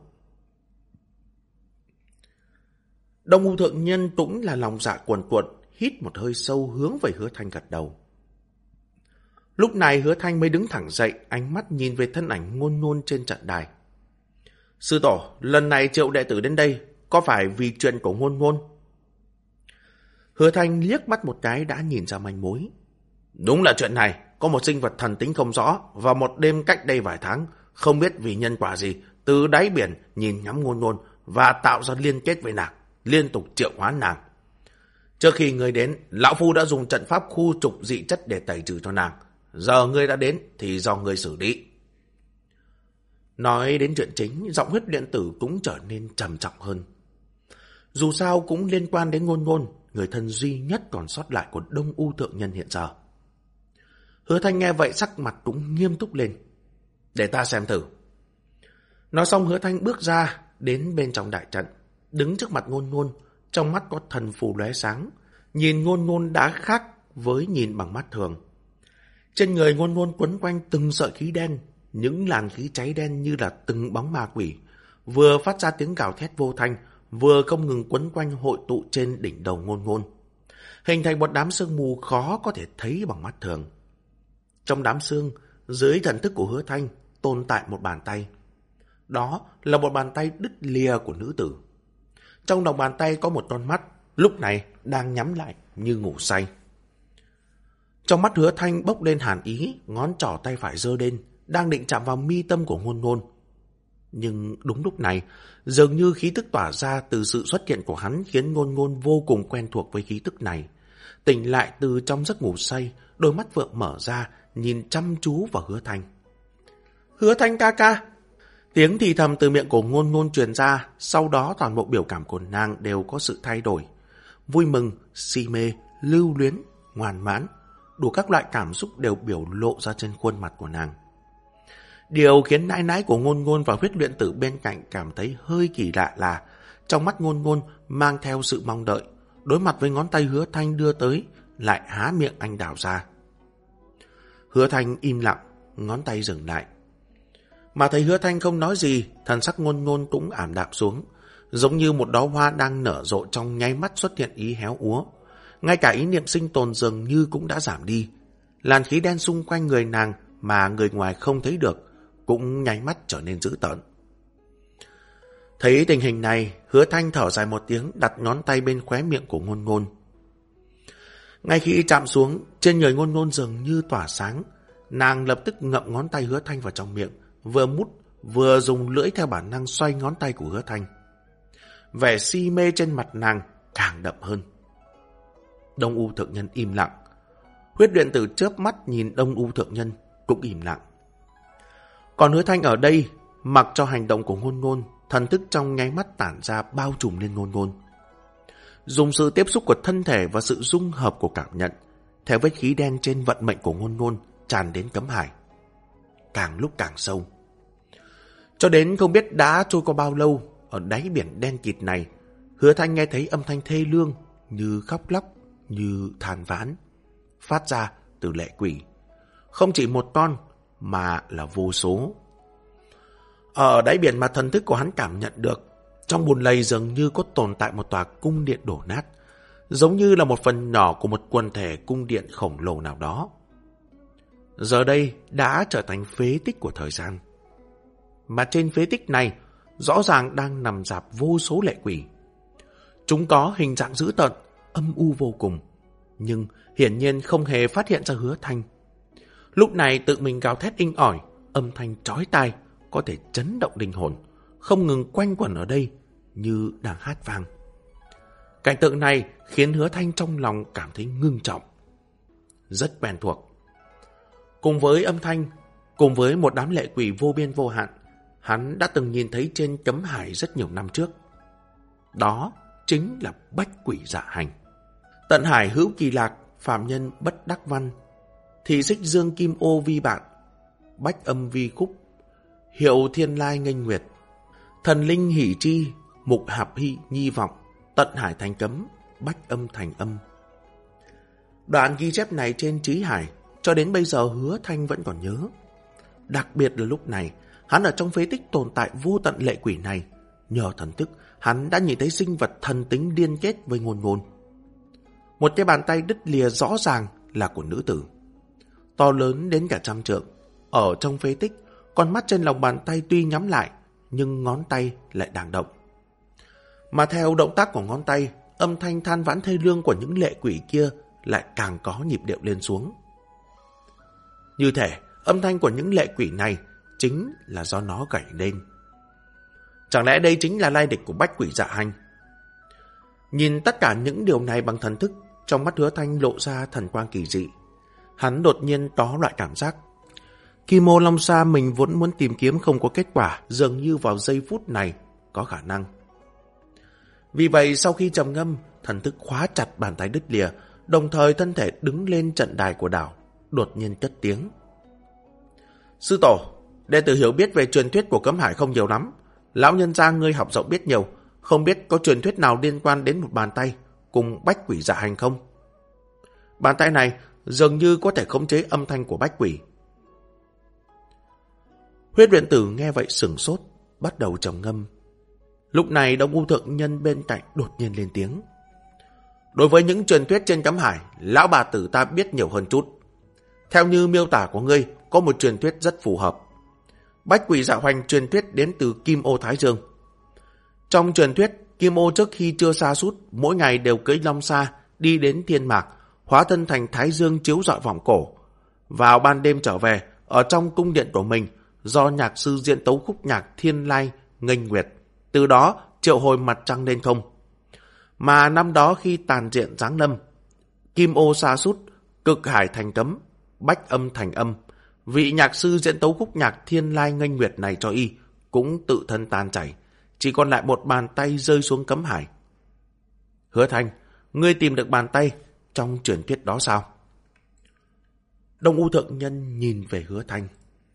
Đông U thượng nhân cũng là lòng dạ cuồn cuộn, hít một hơi sâu hướng về Hứa Thanh gật đầu. Lúc này Hứa Thanh mới đứng thẳng dậy, ánh mắt nhìn về thân ảnh Ngôn Ngôn trên trận đài. Sư tổ, lần này triệu đệ tử đến đây, có phải vì chuyện của Ngôn Ngôn? Hứa Thanh liếc mắt một cái đã nhìn ra manh mối. Đúng là chuyện này, có một sinh vật thần tính không rõ, và một đêm cách đây vài tháng, không biết vì nhân quả gì, từ đáy biển nhìn ngắm Ngôn Ngôn và tạo ra liên kết với nàng, liên tục triệu hoán nàng. Trước khi ngươi đến, lão phu đã dùng trận pháp khu trục dị chất để tẩy trừ cho nàng. Giờ ngươi đã đến thì do ngươi xử lý. Nói đến chuyện chính, giọng huyết luyện tử cũng trở nên trầm trọng hơn. Dù sao cũng liên quan đến Ngôn Ngôn, người thân duy nhất còn sót lại của Đông U thượng nhân hiện giờ. Hứa Thanh nghe vậy sắc mặt cũng nghiêm túc lên. Để ta xem thử. Nói xong Hứa Thanh bước ra đến bên trong đại trận, đứng trước mặt Ngôn Ngôn, trong mắt có thần phù lóe sáng, nhìn Ngôn Ngôn đã khác với nhìn bằng mắt thường. Trên người Ngôn Ngôn quấn quanh từng sợi khí đen, những làn khí cháy đen như là từng bóng ma quỷ, vừa phát ra tiếng gào thét vô thanh, vừa không ngừng quấn quanh hội tụ trên đỉnh đầu Ngôn Ngôn, hình thành một đám sương mù khó có thể thấy bằng mắt thường. Trong đám sương, dưới thần thức của Hứa Thanh tồn tại một bàn tay. Đó là một bàn tay đứt lìa của nữ tử. Trong lòng bàn tay có một con mắt, lúc này đang nhắm lại như ngủ say. Trong mắt Hứa Thanh bốc lên hàn ý, ngón trỏ tay phải giơ lên, đang định chạm vào mi tâm của Ngôn Ngôn. Nhưng đúng lúc này, dường như khí tức tỏa ra từ sự xuất hiện của hắn khiến Ngôn Ngôn vô cùng quen thuộc với khí tức này. Tỉnh lại từ trong giấc ngủ say, đôi mắt vượng mở ra, nhìn chăm chú vào Hứa Thanh. Hứa Thanh ca ca! Tiếng thì thầm từ miệng của Ngôn Ngôn truyền ra, sau đó toàn bộ biểu cảm của nàng đều có sự thay đổi. Vui mừng, si mê, lưu luyến, ngoan mãn, đủ các loại cảm xúc đều biểu lộ ra trên khuôn mặt của nàng. Điều khiến nãi nãi của Ngôn Ngôn và Huyết Luyện Tử bên cạnh cảm thấy hơi kỳ lạ là trong mắt Ngôn Ngôn mang theo sự mong đợi, đối mặt với ngón tay Hứa Thanh đưa tới, lại há miệng anh đào ra. Hứa Thanh im lặng, ngón tay dừng lại. Mà thấy Hứa Thanh không nói gì, thần sắc Ngôn Ngôn cũng ảm đạm xuống, giống như một đóa hoa đang nở rộ trong nháy mắt xuất hiện ý héo úa. Ngay cả ý niệm sinh tồn dường như cũng đã giảm đi. Làn khí đen xung quanh người nàng mà người ngoài không thấy được cũng nháy mắt trở nên dữ tợn. Thấy tình hình này, Hứa Thanh thở dài một tiếng, đặt ngón tay bên khóe miệng của Ngôn Ngôn. Ngay khi chạm xuống, trên người Ngôn Ngôn dường như tỏa sáng. Nàng lập tức ngậm ngón tay Hứa Thanh vào trong miệng, vừa mút vừa dùng lưỡi theo bản năng xoay ngón tay của Hứa Thanh. Vẻ si mê trên mặt nàng càng đậm hơn. Đông U Thượng Nhân im lặng. Huyết Luyện Tử chớp mắt nhìn Đông U Thượng Nhân cũng im lặng. Còn Hứa Thanh ở đây, mặc cho hành động của Ngôn Ngôn, thần thức trong nháy mắt tản ra bao trùm lên Ngôn Ngôn. Dùng sự tiếp xúc của thân thể và sự dung hợp của cảm nhận, theo vết khí đen trên vận mệnh của Ngôn Ngôn tràn đến cấm hải, càng lúc càng sâu. Cho đến không biết đã trôi qua bao lâu, ở đáy biển đen kịt này, Hứa Thanh nghe thấy âm thanh thê lương như khóc lóc, như than vãn, phát ra từ lệ quỷ. Không chỉ một con, mà là vô số. Ở đáy biển mà thần thức của hắn cảm nhận được, trong bùn lầy dường như có tồn tại một tòa cung điện đổ nát, giống như là một phần nhỏ của một quần thể cung điện khổng lồ nào đó. Giờ đây đã trở thành phế tích của thời gian. Mà trên phế tích này, rõ ràng đang nằm rạp vô số lệ quỷ. Chúng có hình dạng dữ tợn, âm u vô cùng, nhưng hiển nhiên không hề phát hiện ra Hứa Thanh. Lúc này tự mình gào thét inh ỏi, âm thanh chói tai, có thể chấn động linh hồn, không ngừng quanh quẩn ở đây như đang hát vang. Cảnh tượng này khiến Hứa Thanh trong lòng cảm thấy ngưng trọng, rất quen thuộc. Cùng với âm thanh, cùng với một đám lệ quỷ vô biên vô hạn, hắn đã từng nhìn thấy trên cấm hải rất nhiều năm trước. Đó chính là bách quỷ dạ hành. Tận hải hữu kỳ lạc, phàm nhân bất đắc văn. Thị xích dương kim ô vi bạn, bách âm vi khúc, hiệu thiên lai nghênh nguyệt. Thần linh hỷ chi, mục hạp hy nhi vọng, tận hải thành cấm, bách âm thành âm. Đoạn ghi chép này trên Trí Hải, cho đến bây giờ Hứa Thanh vẫn còn nhớ. Đặc biệt là lúc này, hắn ở trong phế tích tồn tại vô tận lệ quỷ này. Nhờ thần thức, hắn đã nhìn thấy sinh vật thần tính liên kết với Ngôn Ngôn. Một cái bàn tay đứt lìa rõ ràng là của nữ tử, to lớn đến cả trăm trượng. Ở trong phế tích, con mắt trên lòng bàn tay tuy nhắm lại, nhưng ngón tay lại đang động. Mà theo động tác của ngón tay, âm thanh than vãn thê lương của những lệ quỷ kia lại càng có nhịp điệu lên xuống. Như thể âm thanh của những lệ quỷ này chính là do nó gảy lên. Chẳng lẽ đây chính là lai lịch của bách quỷ dạ hành? Nhìn tất cả những điều này bằng thần thức, trong mắt Hứa Thanh lộ ra thần quang kỳ dị. Hắn đột nhiên có loại cảm giác Kim Ô Long Sa mình vốn muốn tìm kiếm không có kết quả, dường như vào giây phút này có khả năng. Vì vậy sau khi trầm ngâm, thần thức khóa chặt bàn tay đứt lìa, đồng thời thân thể đứng lên trận đài của đảo, đột nhiên cất tiếng. Sư tổ, đệ tử hiểu biết về truyền thuyết của Cấm Hải không nhiều lắm. Lão nhân gia ngươi học rộng biết nhiều, không biết có truyền thuyết nào liên quan đến một bàn tay cùng bách quỷ dạ hành không? Bàn tay này dường như có thể khống chế âm thanh của bách quỷ. Huyết luyện tử nghe vậy sửng sốt, bắt đầu trầm ngâm. Lúc này Đông U thượng nhân bên cạnh đột nhiên lên tiếng. Đối với những truyền thuyết trên Cấm Hải, lão bà tử ta biết nhiều hơn chút. Theo như miêu tả của ngươi, có một truyền thuyết rất phù hợp. Bách quỷ dạ hoành truyền thuyết đến từ Kim Ô Thái Dương. Trong truyền thuyết, Kim Ô trước khi chưa sa sút, mỗi ngày đều cưỡi long xa đi đến thiên mạc, hóa thân thành Thái Dương chiếu rọi vòng cổ. Vào ban đêm trở về, ở trong cung điện của mình, do nhạc sư diễn tấu khúc nhạc Thiên Lai nghênh nguyệt, từ đó triệu hồi mặt trăng lên không. Mà năm đó khi tàn diện giáng lâm, Kim Ô sa sút, cực hải thành cấm, bách âm thành âm, vị nhạc sư diễn tấu khúc nhạc Thiên Lai nghênh nguyệt này cho y cũng tự thân tan chảy, chỉ còn lại một bàn tay rơi xuống Cấm Hải. Hứa Thanh, ngươi tìm được bàn tay trong truyền thuyết đó sao? Đông U thượng nhân nhìn về Hứa Thanh.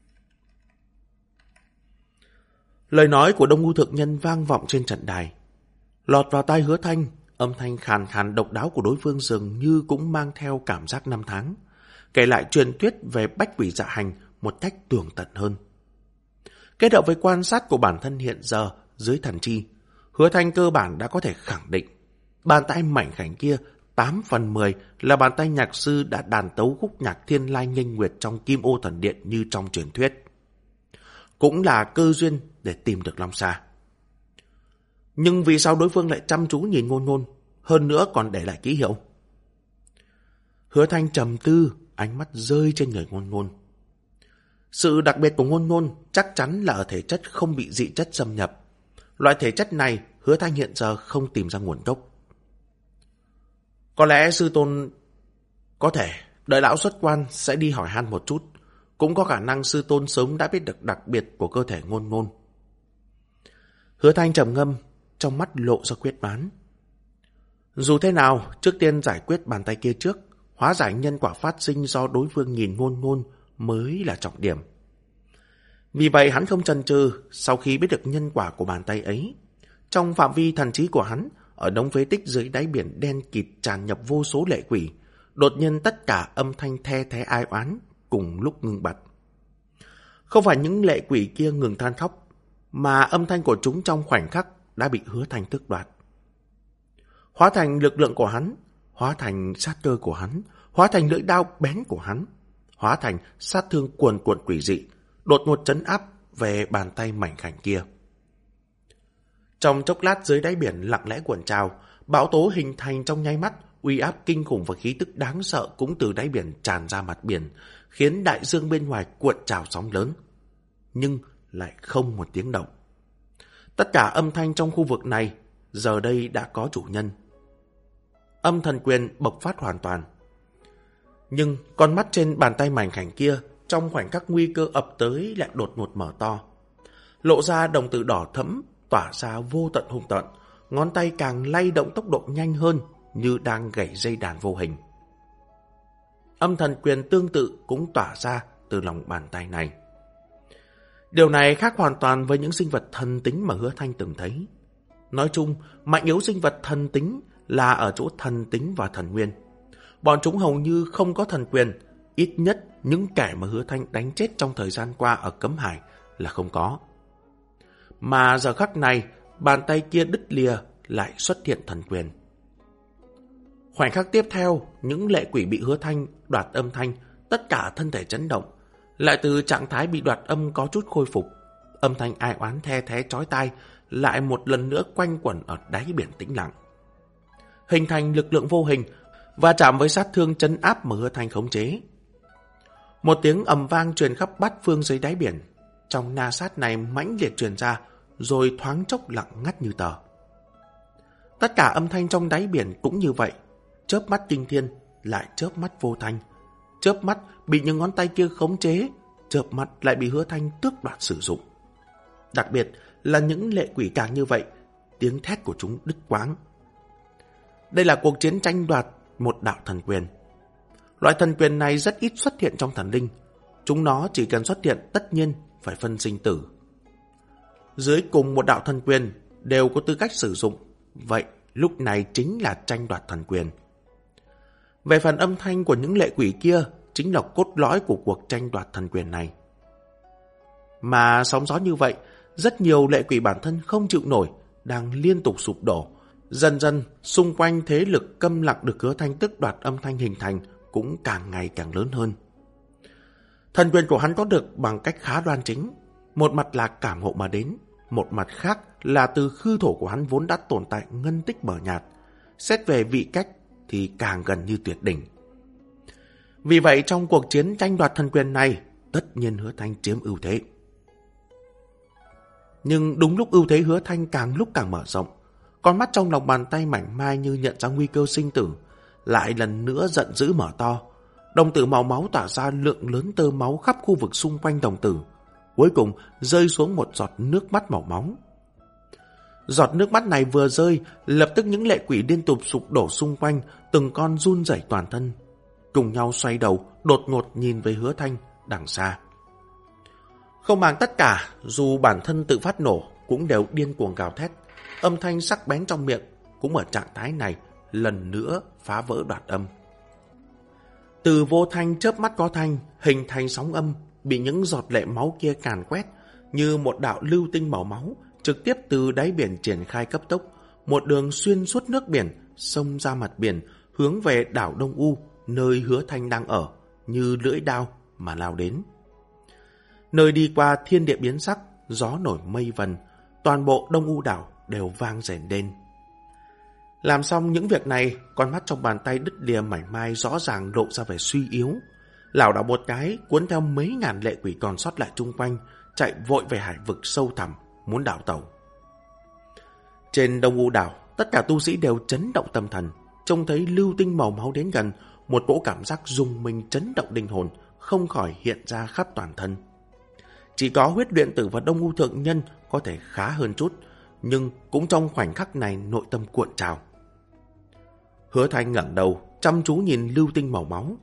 Lời nói của Đông U thượng nhân vang vọng trên trận đài, lọt vào tai Hứa Thanh. Âm thanh khàn khàn độc đáo của đối phương dường như cũng mang theo cảm giác năm tháng, kể lại truyền thuyết về bách quỷ dạ hành một cách tường tận hơn. Kết hợp với quan sát của bản thân hiện giờ dưới thần chi, Hứa Thanh cơ bản đã có thể khẳng định bàn tay mảnh khảnh kia tám phần mười là bàn tay nhạc sư đã đàn tấu khúc nhạc Thiên Lai nghênh nguyệt trong Kim Ô Thần Điện như trong truyền thuyết. Cũng là cơ duyên để tìm được Long Sa. Nhưng vì sao đối phương lại chăm chú nhìn Ngôn Ngôn, hơn nữa còn để lại ký hiệu? Hứa Thanh trầm tư, ánh mắt rơi trên người Ngôn Ngôn. Sự đặc biệt của Ngôn Ngôn chắc chắn là ở thể chất không bị dị chất xâm nhập. Loại thể chất này Hứa Thanh hiện giờ không tìm ra nguồn gốc. Có lẽ sư tôn có thể đợi lão xuất quan sẽ đi hỏi han một chút. Cũng có khả năng sư tôn sớm đã biết được đặc biệt của cơ thể Ngôn Ngôn. Hứa Thanh trầm ngâm, trong mắt lộ ra quyết đoán. Dù thế nào, trước tiên giải quyết bàn tay kia trước, hóa giải nhân quả phát sinh do đối phương nhìn Ngôn Ngôn mới là trọng điểm. Vì vậy hắn không chần chừ, sau khi biết được nhân quả của bàn tay ấy, trong phạm vi thần trí của hắn, ở đống phế tích dưới đáy biển đen kịt tràn nhập vô số lệ quỷ, đột nhiên tất cả âm thanh the thé ai oán cùng lúc ngưng bặt. Không phải những lệ quỷ kia ngừng than khóc, mà âm thanh của chúng trong khoảnh khắc đã bị Hứa Thanh tước đoạt. Hóa thành lực lượng của hắn, hóa thành sát cơ của hắn, hóa thành lưỡi đao bén của hắn, hóa thành sát thương cuồn cuộn quỷ dị, đột ngột trấn áp về bàn tay mảnh khảnh kia. Trong chốc lát dưới đáy biển lặng lẽ cuộn trào, bão tố hình thành trong nháy mắt, uy áp kinh khủng và khí tức đáng sợ cũng từ đáy biển tràn ra mặt biển, khiến đại dương bên ngoài cuộn trào sóng lớn. Nhưng lại không một tiếng động. Tất cả âm thanh trong khu vực này giờ đây đã có chủ nhân. Âm thần quyền bộc phát hoàn toàn. Nhưng con mắt trên bàn tay mảnh khảnh kia trong khoảnh khắc nguy cơ ập tới lại đột ngột mở to. Lộ ra đồng tử đỏ thẫm, tỏa ra vô tận hung tận, ngón tay càng lay động tốc độ nhanh hơn như đang gảy dây đàn vô hình. Âm thần quyền tương tự cũng tỏa ra từ lòng bàn tay này. Điều này khác hoàn toàn với những sinh vật thần tính mà Hứa Thanh từng thấy. Nói chung, mạnh yếu sinh vật thần tính là ở chỗ thần tính và thần nguyên. Bọn chúng hầu như không có thần quyền, ít nhất những kẻ mà Hứa Thanh đánh chết trong thời gian qua ở Cấm Hải là không có. Mà giờ khắc này, bàn tay kia đứt lìa lại xuất hiện thần quyền. Khoảnh khắc tiếp theo, những lệ quỷ bị Hứa Thanh đoạt âm thanh, tất cả thân thể chấn động, lại từ trạng thái bị đoạt âm có chút khôi phục. Âm thanh ai oán the thé chói tai lại một lần nữa quanh quẩn ở đáy biển tĩnh lặng, hình thành lực lượng vô hình và chạm với sát thương trấn áp mà Hứa Thanh khống chế. Một tiếng ầm vang truyền khắp bát phương dưới đáy biển, trong na sát này mãnh liệt truyền ra, rồi thoáng chốc lặng ngắt như tờ. Tất cả âm thanh trong đáy biển cũng như vậy, chớp mắt kinh thiên lại chớp mắt vô thanh, chớp mắt bị những ngón tay kia khống chế, chớp mắt lại bị Hứa Thanh tước đoạt sử dụng. Đặc biệt là những lệ quỷ càng như vậy, tiếng thét của chúng đứt quãng. Đây là cuộc chiến tranh đoạt một đạo thần quyền. Loại thần quyền này rất ít xuất hiện trong thần linh. Chúng nó chỉ cần xuất hiện tất nhiên phải phân sinh tử. Dưới cùng một đạo thần quyền đều có tư cách sử dụng. Vậy lúc này chính là tranh đoạt thần quyền. Về phần âm thanh của những lệ quỷ kia chính là cốt lõi của cuộc tranh đoạt thần quyền này. Mà sóng gió như vậy, rất nhiều lệ quỷ bản thân không chịu nổi, đang liên tục sụp đổ. Dần dần, xung quanh thế lực câm lặng được Hứa Thanh tức đoạt âm thanh hình thành cũng càng ngày càng lớn hơn. Thần quyền của hắn có được bằng cách khá đoan chính. Một mặt là cảm ngộ mà đến, một mặt khác là từ khư thổ của hắn vốn đã tồn tại ngân tích mờ nhạt. Xét về vị cách thì càng gần như tuyệt đỉnh. Vì vậy trong cuộc chiến tranh đoạt thần quyền này, tất nhiên Hứa Thanh chiếm ưu thế. Nhưng đúng lúc ưu thế Hứa Thanh càng lúc càng mở rộng, con mắt trong lòng bàn tay mảnh mai như nhận ra nguy cơ sinh tử, lại lần nữa giận dữ mở to. Đồng tử màu máu tỏa ra lượng lớn tơ máu khắp khu vực xung quanh đồng tử, cuối cùng rơi xuống một giọt nước mắt màu máu. Giọt nước mắt này vừa rơi, lập tức những lệ quỷ liên tục sụp đổ xung quanh, từng con run rẩy toàn thân, cùng nhau xoay đầu, đột ngột nhìn về Hứa Thanh đằng xa. Không màng tất cả, dù bản thân tự phát nổ, cũng đều điên cuồng gào thét. Âm thanh sắc bén trong miệng cũng ở trạng thái này lần nữa phá vỡ đoạt âm. Từ vô thanh chớp mắt có thanh, hình thành sóng âm, bị những giọt lệ máu kia càn quét, như một đạo lưu tinh màu máu, trực tiếp từ đáy biển triển khai cấp tốc, một đường xuyên suốt nước biển, xông ra mặt biển, hướng về đảo Đông U, nơi Hứa Thanh đang ở, như lưỡi đao mà lao đến. Nơi đi qua thiên địa biến sắc, gió nổi mây vần, toàn bộ Đông U đảo đều vang rền lên. Làm xong những việc này, con mắt trong bàn tay đứt lìa mảnh mai rõ ràng lộ ra vẻ suy yếu. Lảo đảo một cái, cuốn theo mấy ngàn lệ quỷ còn sót lại chung quanh, chạy vội về hải vực sâu thẳm, muốn đảo tàu. Trên Đông U đảo, tất cả tu sĩ đều chấn động tâm thần, trông thấy lưu tinh màu máu đến gần, một cỗ cảm giác rung mình chấn động linh hồn, không khỏi hiện ra khắp toàn thân. Chỉ có Huyết Luyện Tử và Đông U Thượng Nhân có thể khá hơn chút, nhưng cũng trong khoảnh khắc này nội tâm cuộn trào. Hứa Thanh ngẩng đầu, chăm chú nhìn lưu tinh màu máu.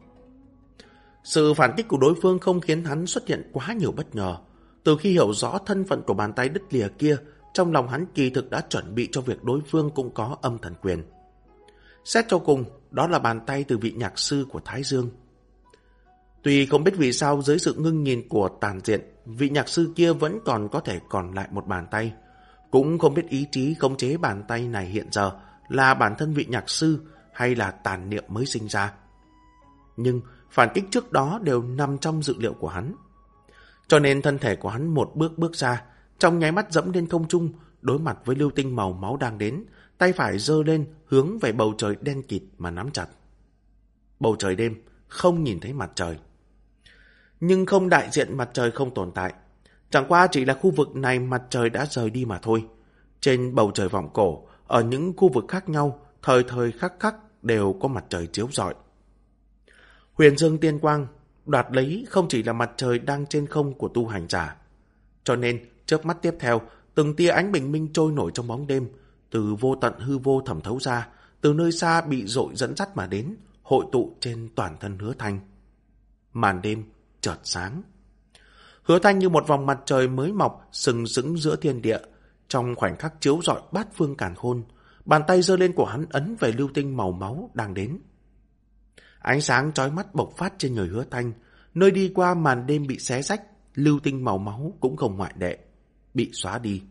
Sự phản kích của đối phương không khiến hắn xuất hiện quá nhiều bất ngờ. Từ khi hiểu rõ thân phận của bàn tay đứt lìa kia, trong lòng hắn kỳ thực đã chuẩn bị cho việc đối phương cũng có âm thần quyền. Xét cho cùng, đó là bàn tay từ vị nhạc sư của Thái Dương. Tuy không biết vì sao dưới sự ngưng nhìn của tàn diện, vị nhạc sư kia vẫn còn có thể còn lại một bàn tay. Cũng không biết ý chí khống chế bàn tay này hiện giờ là bản thân vị nhạc sư hay là tàn niệm mới sinh ra. Nhưng phản kích trước đó đều nằm trong dự liệu của hắn. Cho nên thân thể của hắn một bước bước ra, trong nháy mắt dẫm lên không trung, đối mặt với lưu tinh màu máu đang đến, tay phải giơ lên hướng về bầu trời đen kịt mà nắm chặt. Bầu trời đêm, không nhìn thấy mặt trời. Nhưng không đại diện mặt trời không tồn tại. Chẳng qua chỉ là khu vực này mặt trời đã rời đi mà thôi. Trên bầu trời vọng cổ, ở những khu vực khác nhau, thời thời khắc khắc đều có mặt trời chiếu rọi. Huyền Dương Tiên Quang đoạt lấy không chỉ là mặt trời đang trên không của tu hành giả. Cho nên, chớp mắt tiếp theo, từng tia ánh bình minh trôi nổi trong bóng đêm, từ vô tận hư vô thẩm thấu ra, từ nơi xa bị dội dẫn dắt mà đến, hội tụ trên toàn thân Hứa Thanh. Màn đêm chợt sáng. Hứa Thanh như một vòng mặt trời mới mọc sừng sững giữa thiên địa, trong khoảnh khắc chiếu rọi bát phương càn khôn, bàn tay giơ lên của hắn ấn về lưu tinh màu máu đang đến. Ánh sáng chói mắt bộc phát trên người Hứa Thanh, nơi đi qua màn đêm bị xé rách, lưu tinh màu máu cũng không ngoại lệ, bị xóa đi.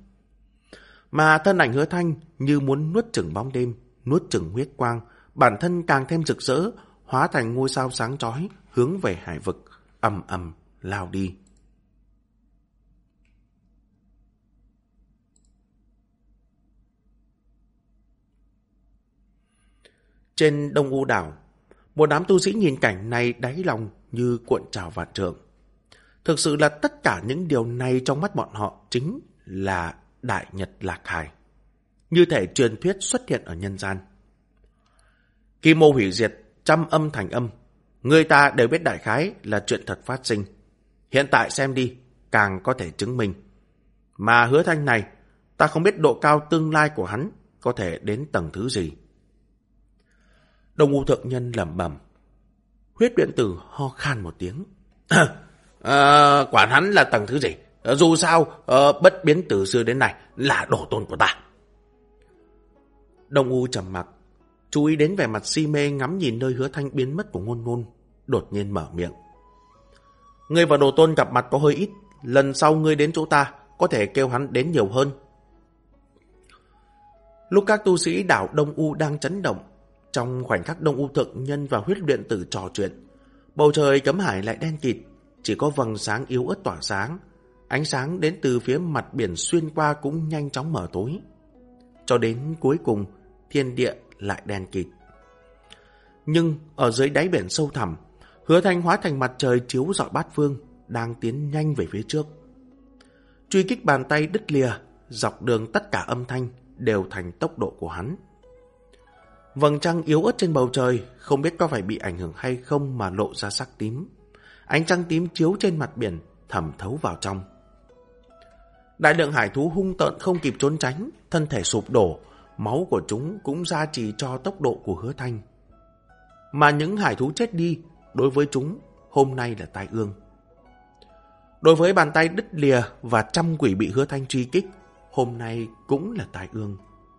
Mà thân ảnh Hứa Thanh như muốn nuốt chửng bóng đêm, nuốt chửng huyết quang, bản thân càng thêm rực rỡ, hóa thành ngôi sao sáng chói hướng về hải vực, ầm ầm lao đi. Trên Đông U đảo, một đám tu sĩ nhìn cảnh này đáy lòng như cuộn trào vạn trượng. Thực sự là tất cả những điều này trong mắt bọn họ chính là Đại Nhật Lạc Hải, như thể truyền thuyết xuất hiện ở nhân gian. Kim ô hủy diệt, trăm âm thành âm, người ta đều biết đại khái là chuyện thật phát sinh. Hiện tại xem đi, càng có thể chứng minh. Mà Hứa Thanh này, ta không biết độ cao tương lai của hắn có thể đến tầng thứ gì. Đông U Thượng Nhân lẩm bẩm. Huyết luyện tử ho khan một tiếng. à, quản hắn là tầng thứ gì? Dù sao, uh, bất biến từ xưa đến nay là đồ tôn của ta. Đông U trầm mặc, chú ý đến vẻ mặt si mê ngắm nhìn nơi Hứa Thanh biến mất của Ngôn Ngôn, đột nhiên mở miệng. Ngươi và đồ tôn gặp mặt có hơi ít, lần sau ngươi đến chỗ ta, có thể kêu hắn đến nhiều hơn. Lúc các tu sĩ đảo Đông U đang chấn động, trong khoảnh khắc Đông U thượng nhân và huyết luyện tử trò chuyện, bầu trời cấm hải lại đen kịt, chỉ có vầng sáng yếu ớt tỏa sáng. Ánh sáng đến từ phía mặt biển xuyên qua cũng nhanh chóng mở tối. Cho đến cuối cùng, thiên địa lại đen kịt. Nhưng ở dưới đáy biển sâu thẳm, Hứa Thanh hóa thành mặt trời chiếu rọi bát phương, đang tiến nhanh về phía trước. Truy kích bàn tay đứt lìa, dọc đường tất cả âm thanh đều thành tốc độ của hắn. Vầng trăng yếu ớt trên bầu trời, không biết có phải bị ảnh hưởng hay không mà lộ ra sắc tím. Ánh trăng tím chiếu trên mặt biển, thẩm thấu vào trong. Đại lượng hải thú hung tợn không kịp trốn tránh, thân thể sụp đổ, máu của chúng cũng gia trì cho tốc độ của Hứa Thanh. Mà những hải thú chết đi, đối với chúng, hôm nay là tai ương. Đối với bàn tay đứt lìa và trăm quỷ bị Hứa Thanh truy kích, hôm nay cũng là tai ương.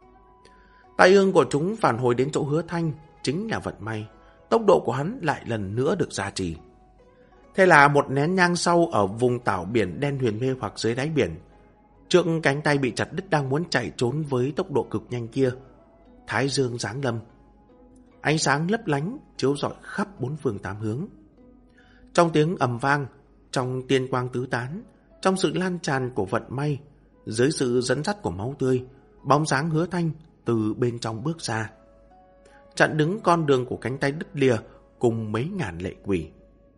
Tai ương của chúng phản hồi đến chỗ Hứa Thanh, chính là vận may. Tốc độ của hắn lại lần nữa được gia trì. Thế là một nén nhang sau ở vùng tảo biển đen huyền mê hoặc dưới đáy biển, trước cánh tay bị chặt đứt đang muốn chạy trốn với tốc độ cực nhanh kia, thái dương giáng lâm. Ánh sáng lấp lánh chiếu rọi khắp bốn phương tám hướng. Trong tiếng ầm vang, trong tiên quang tứ tán, trong sự lan tràn của vận may, dưới sự dẫn dắt của máu tươi, bóng dáng Hứa Thanh từ bên trong bước ra, chặn đứng con đường của cánh tay đứt lìa cùng mấy ngàn lệ quỷ.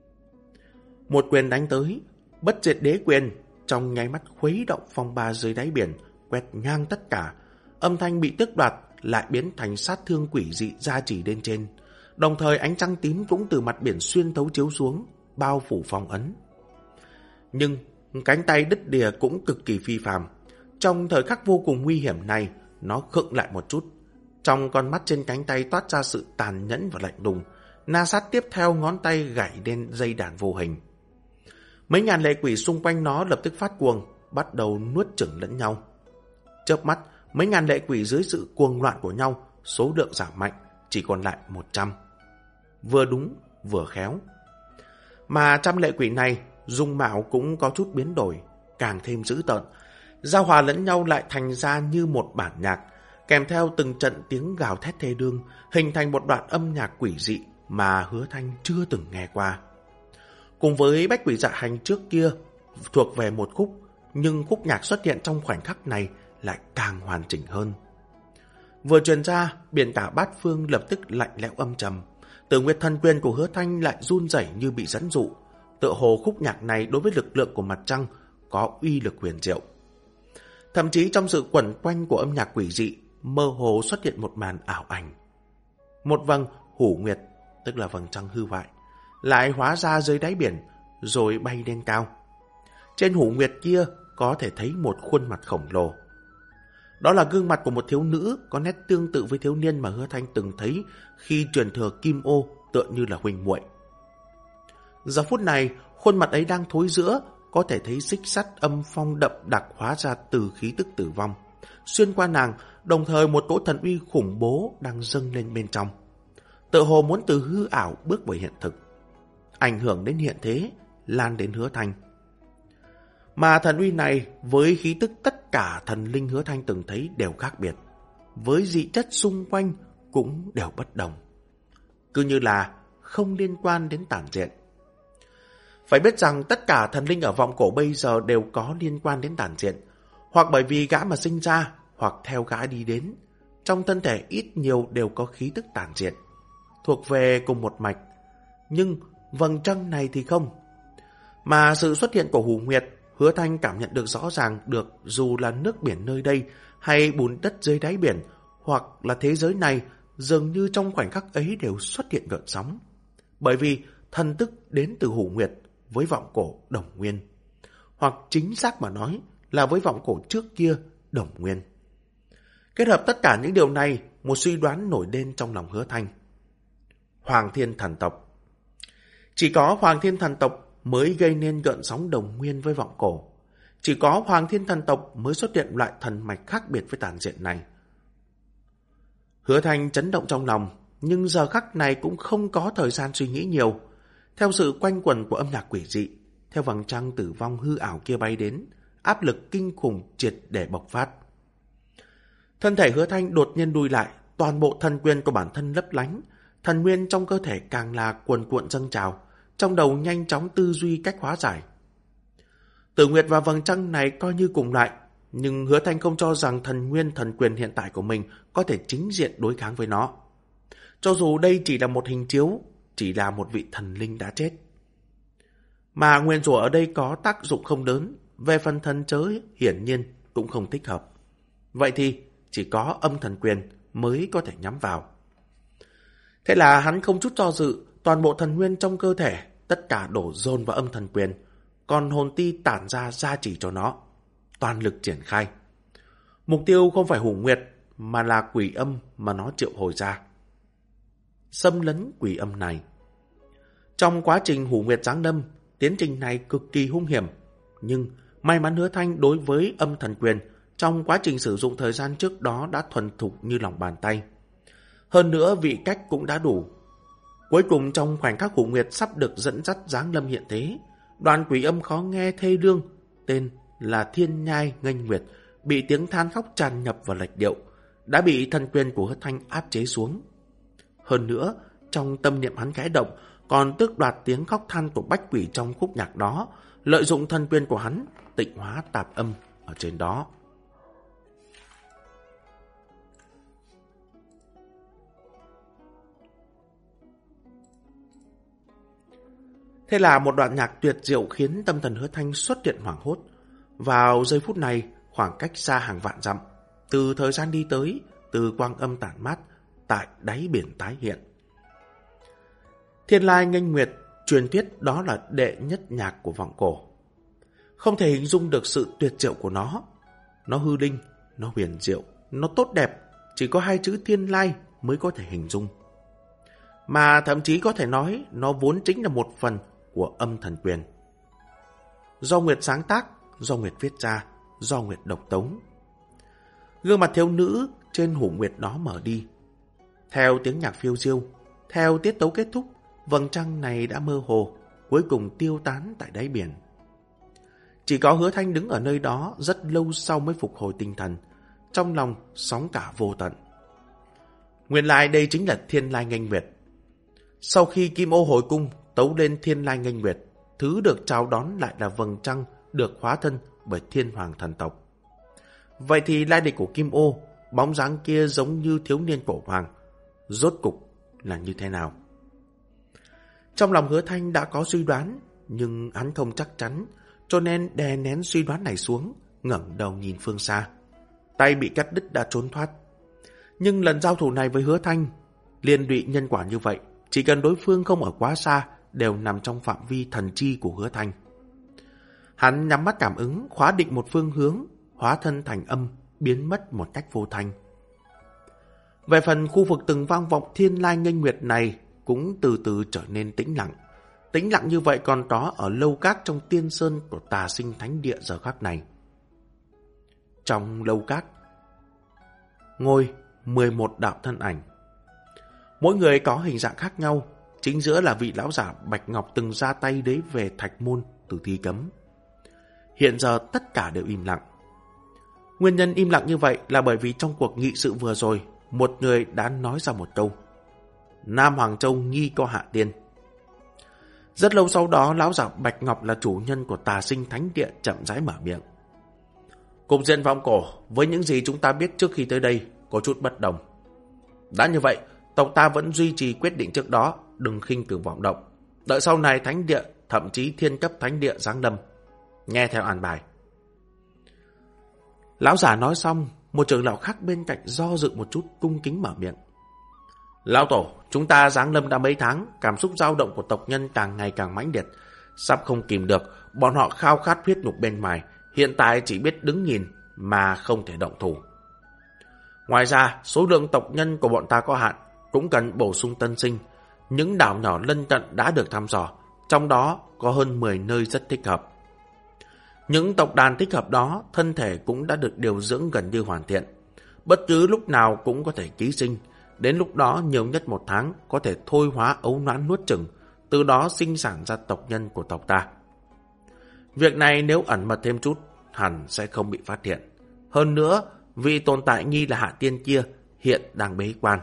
Một quyền đánh tới, bất diệt đế quyền, trong nháy mắt khuấy động phong ba dưới đáy biển, quét ngang tất cả. Âm thanh bị tước đoạt lại biến thành sát thương quỷ dị gia trì lên trên. Đồng thời ánh trăng tím cũng từ mặt biển xuyên thấu chiếu xuống, bao phủ phong ấn. Nhưng cánh tay đứt lìa cũng cực kỳ phi phàm. Trong thời khắc vô cùng nguy hiểm này, nó khựng lại một chút. Trong con mắt trên cánh tay toát ra sự tàn nhẫn và lạnh lùng. Na sát tiếp theo ngón tay gảy lên dây đàn vô hình. Mấy ngàn lệ quỷ xung quanh nó lập tức phát cuồng, bắt đầu nuốt chửng lẫn nhau. Chớp mắt, mấy ngàn lệ quỷ dưới sự cuồng loạn của nhau, số lượng giảm mạnh, chỉ còn lại một trăm. Vừa đúng, vừa khéo. Mà trăm lệ quỷ này, dung mạo cũng có chút biến đổi, càng thêm dữ tợn. Giao hòa lẫn nhau lại thành ra như một bản nhạc, kèm theo từng trận tiếng gào thét thê đương, hình thành một đoạn âm nhạc quỷ dị mà Hứa Thanh chưa từng nghe qua. Cùng với bách quỷ dạ hành trước kia thuộc về một khúc, nhưng khúc nhạc xuất hiện trong khoảnh khắc này lại càng hoàn chỉnh hơn. Vừa truyền ra, biển cả bát phương lập tức lạnh lẽo âm trầm. Tử Nguyệt Thần Quyền của Hứa Thanh lại run rẩy như bị dẫn dụ. Tựa hồ khúc nhạc này đối với lực lượng của mặt trăng có uy lực huyền diệu. Thậm chí trong sự quẩn quanh của âm nhạc quỷ dị, mơ hồ xuất hiện một màn ảo ảnh. Một vầng hủ nguyệt, tức là vầng trăng hư hoại, lại hóa ra dưới đáy biển, rồi bay lên cao. Trên hủ nguyệt kia có thể thấy một khuôn mặt khổng lồ. Đó là gương mặt của một thiếu nữ có nét tương tự với thiếu niên mà Hứa Thanh từng thấy khi truyền thừa Kim Ô, tựa như là huynh muội. Giờ phút này, khuôn mặt ấy đang thối rữa, có thể thấy xích sắt âm phong đậm đặc hóa ra từ khí tức tử vong. Xuyên qua nàng, đồng thời một cỗ thần uy khủng bố đang dâng lên bên trong. Tựa hồ muốn từ hư ảo bước vào hiện thực, ảnh hưởng đến hiện thế, lan đến Hứa Thanh. Mà thần uy này với khí tức tất cả thần linh Hứa Thanh từng thấy đều khác biệt, với dị chất xung quanh cũng đều bất đồng, cứ như là không liên quan đến tản diện. Phải biết rằng tất cả thần linh ở vọng cổ bây giờ đều có liên quan đến tản diện, hoặc bởi vì gã mà sinh ra, hoặc theo gã đi đến. Trong thân thể ít nhiều đều có khí tức tản diện, thuộc về cùng một mạch. Nhưng vầng trăng này thì không. Mà sự xuất hiện của Hủ Nguyệt, Hứa Thanh cảm nhận được rõ ràng được, dù là nước biển nơi đây, hay bùn đất dưới đáy biển, hoặc là thế giới này, dường như trong khoảnh khắc ấy đều xuất hiện gợn sóng. Bởi vì thần tức đến từ Hủ Nguyệt với vọng cổ Đồng Nguyên, hoặc chính xác mà nói là với vọng cổ trước kia Đồng Nguyên. Kết hợp tất cả những điều này, một suy đoán nổi lên trong lòng Hứa Thanh. Hoàng Thiên thần tộc. Chỉ có Hoàng Thiên Thần tộc mới gây nên gợn sóng đồng nguyên với vọng cổ. Chỉ có Hoàng Thiên Thần tộc mới xuất hiện loại thần mạch khác biệt với tàn diện này. Hứa Thanh chấn động trong lòng, nhưng giờ khắc này cũng không có thời gian suy nghĩ nhiều. Theo sự quanh quẩn của âm nhạc quỷ dị, theo vầng trăng tử vong hư ảo kia bay đến, áp lực kinh khủng triệt để bộc phát. Thân thể Hứa Thanh đột nhiên lùi lại, toàn bộ thần quyền của bản thân lấp lánh, thần nguyên trong cơ thể càng là cuồn cuộn dâng trào, trong đầu nhanh chóng tư duy cách hóa giải. Tử Nguyệt và vầng trăng này coi như cùng loại, nhưng Hứa Thanh không cho rằng thần nguyên thần quyền hiện tại của mình có thể chính diện đối kháng với nó. Cho dù đây chỉ là một hình chiếu, chỉ là một vị thần linh đã chết. Mà nguyên rủa ở đây có tác dụng không lớn, về phần thần chớ hiển nhiên cũng không thích hợp. Vậy thì chỉ có âm thần quyền mới có thể nhắm vào. Thế là hắn không chút do dự, toàn bộ thần nguyên trong cơ thể, tất cả đổ dồn vào âm thần quyền, còn hồn ti tản ra gia chỉ cho nó, toàn lực triển khai. Mục tiêu không phải Hủ Nguyệt, mà là quỷ âm mà nó triệu hồi ra. Xâm lấn quỷ âm này. Trong quá trình Hủ Nguyệt giáng lâm, tiến trình này cực kỳ hung hiểm, nhưng may mắn Hứa Thanh đối với âm thần quyền trong quá trình sử dụng thời gian trước đó đã thuần thục như lòng bàn tay. Hơn nữa vị cách cũng đã đủ. Cuối cùng trong khoảnh khắc Hủ Nguyệt sắp được dẫn dắt giáng lâm hiện thế, đoàn quỷ âm khó nghe thê lương, tên là Thiên Nhai Nghênh Nguyệt, bị tiếng than khóc tràn nhập vào lệch điệu, đã bị thần quyền của Hứa Thanh áp chế xuống. Hơn nữa, trong tâm niệm hắn khẽ động, còn tước đoạt tiếng khóc than của bách quỷ trong khúc nhạc đó, lợi dụng thần quyền của hắn, tịnh hóa tạp âm ở trên đó. Thế là một đoạn nhạc tuyệt diệu khiến tâm thần Hứa Thanh xuất hiện hoảng hốt. Vào giây phút này, khoảng cách xa hàng vạn dặm, từ thời gian đi tới, từ quang âm tản mát, tại đáy biển tái hiện. Thiên Lai Nghênh Nguyệt, truyền thuyết đó là đệ nhất nhạc của vọng cổ. Không thể hình dung được sự tuyệt diệu của nó. Nó hư linh, nó huyền diệu, nó tốt đẹp, chỉ có hai chữ Thiên Lai mới có thể hình dung. Mà thậm chí có thể nói nó vốn chính là một phần của âm thần quyền. Do Nguyệt sáng tác, do Nguyệt viết ra, do Nguyệt độc tống. Gương mặt thiếu nữ trên Hủ Nguyệt đó mở đi. Theo tiếng nhạc phiêu diêu, theo tiết tấu kết thúc, vầng trăng này đã mơ hồ, cuối cùng tiêu tán tại đáy biển. Chỉ có Hứa Thanh đứng ở nơi đó rất lâu sau mới phục hồi tinh thần, trong lòng sóng cả vô tận. Nguyên lai đây chính là Thiên Lai Nghênh Nguyệt. Sau khi Kim Ô hồi cung tấu lên Thiên Lai Nghênh Nguyệt, thứ được chào đón lại là vầng trăng được hóa thân bởi Thiên Hoàng thần tộc. Vậy thì lai lịch của Kim Ô, bóng dáng kia giống như thiếu niên cổ hoàng, rốt cục là như thế nào? Trong lòng Hứa Thanh đã có suy đoán, nhưng hắn không chắc chắn, cho nên đè nén suy đoán này xuống, ngẩng đầu nhìn phương xa. Tay bị cắt đứt đã trốn thoát. Nhưng lần giao thủ này với Hứa Thanh, liên lụy nhân quả như vậy, chỉ cần đối phương không ở quá xa, đều nằm trong phạm vi thần chi của Hứa Thanh. Hắn nhắm mắt cảm ứng, khóa định một phương hướng, hóa thân thành âm, biến mất một cách vô thanh. Về phần khu vực từng vang vọng Thiên Lai Nghênh Nguyệt này cũng từ từ trở nên tĩnh lặng. Tĩnh lặng như vậy còn có ở lâu cát trong tiên sơn của Tà Sinh Thánh Địa giờ khắc này. Trong lâu cát, ngồi mười một đạo thân ảnh. Mỗi người có hình dạng khác nhau, chính giữa là vị lão giả Bạch Ngọc từng ra tay đấy về Thạch Môn từ Thi Cấm. Hiện giờ tất cả đều im lặng. Nguyên nhân im lặng như vậy là bởi vì trong cuộc nghị sự vừa rồi, một người đã nói ra một câu: Nam Hoàng Châu nghi có hạ tiên. Rất lâu sau đó, lão giả Bạch Ngọc là chủ nhân của Tà Sinh Thánh Địa chậm rãi mở miệng. Cục diện vọng cổ với những gì chúng ta biết trước khi tới đây có chút bất đồng. Đã như vậy, tộc ta vẫn duy trì quyết định trước đó, đừng khinh cử vọng động. Đợi sau này Thánh Địa, thậm chí thiên cấp Thánh Địa giáng lâm, nghe theo an bài. Lão giả nói xong, một trưởng lão khác bên cạnh do dự một chút, cung kính mở miệng. Lão tổ, chúng ta giáng lâm đã mấy tháng, cảm xúc dao động của tộc nhân càng ngày càng mãnh liệt, sắp không kìm được, bọn họ khao khát huyết nhục bên ngoài, hiện tại chỉ biết đứng nhìn mà không thể động thủ. Ngoài ra, số lượng tộc nhân của bọn ta có hạn, cũng cần bổ sung tân sinh. Những đảo nhỏ lân cận đã được thăm dò, trong đó có hơn mười nơi rất thích hợp. Những tộc đàn thích hợp đó, thân thể cũng đã được điều dưỡng gần như hoàn thiện. Bất cứ lúc nào cũng có thể ký sinh, đến lúc đó nhiều nhất một tháng có thể thôi hóa ấu noãn nuốt chửng, từ đó sinh sản ra tộc nhân của tộc ta. Việc này nếu ẩn mật thêm chút, hẳn sẽ không bị phát hiện. Hơn nữa, vị tồn tại nghi là Hạ Tiên kia hiện đang bế quan.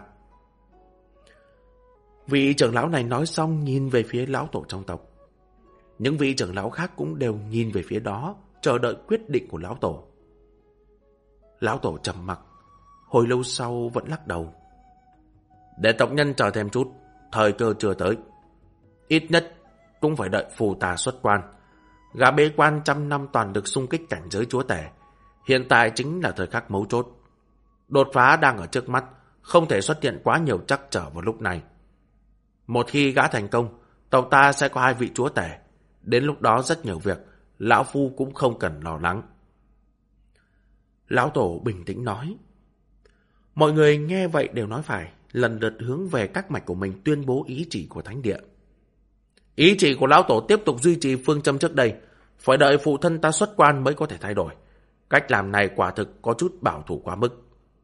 Vị trưởng lão này nói xong nhìn về phía lão tổ trong tộc. Những vị trưởng lão khác cũng đều nhìn về phía đó, chờ đợi quyết định của lão tổ. Lão tổ trầm mặc, hồi lâu sau vẫn lắc đầu. Để tộc nhân chờ thêm chút, thời cơ chưa tới. Ít nhất cũng phải đợi phù tà xuất quan. Gã bế quan trăm năm toàn được xung kích cảnh giới chúa tể. Hiện tại chính là thời khắc mấu chốt. Đột phá đang ở trước mắt, không thể xuất hiện quá nhiều trắc trở vào lúc này. Một khi gã thành công, tộc ta sẽ có hai vị chúa tể. Đến lúc đó rất nhiều việc, lão phu cũng không cần lo lắng. Lão tổ bình tĩnh nói. Mọi người nghe vậy đều nói phải, lần lượt hướng về các mạch của mình tuyên bố ý chỉ của thánh địa. Ý chỉ của lão tổ tiếp tục duy trì phương châm trước đây, phải đợi phụ thân ta xuất quan mới có thể thay đổi. Cách làm này quả thực có chút bảo thủ quá mức.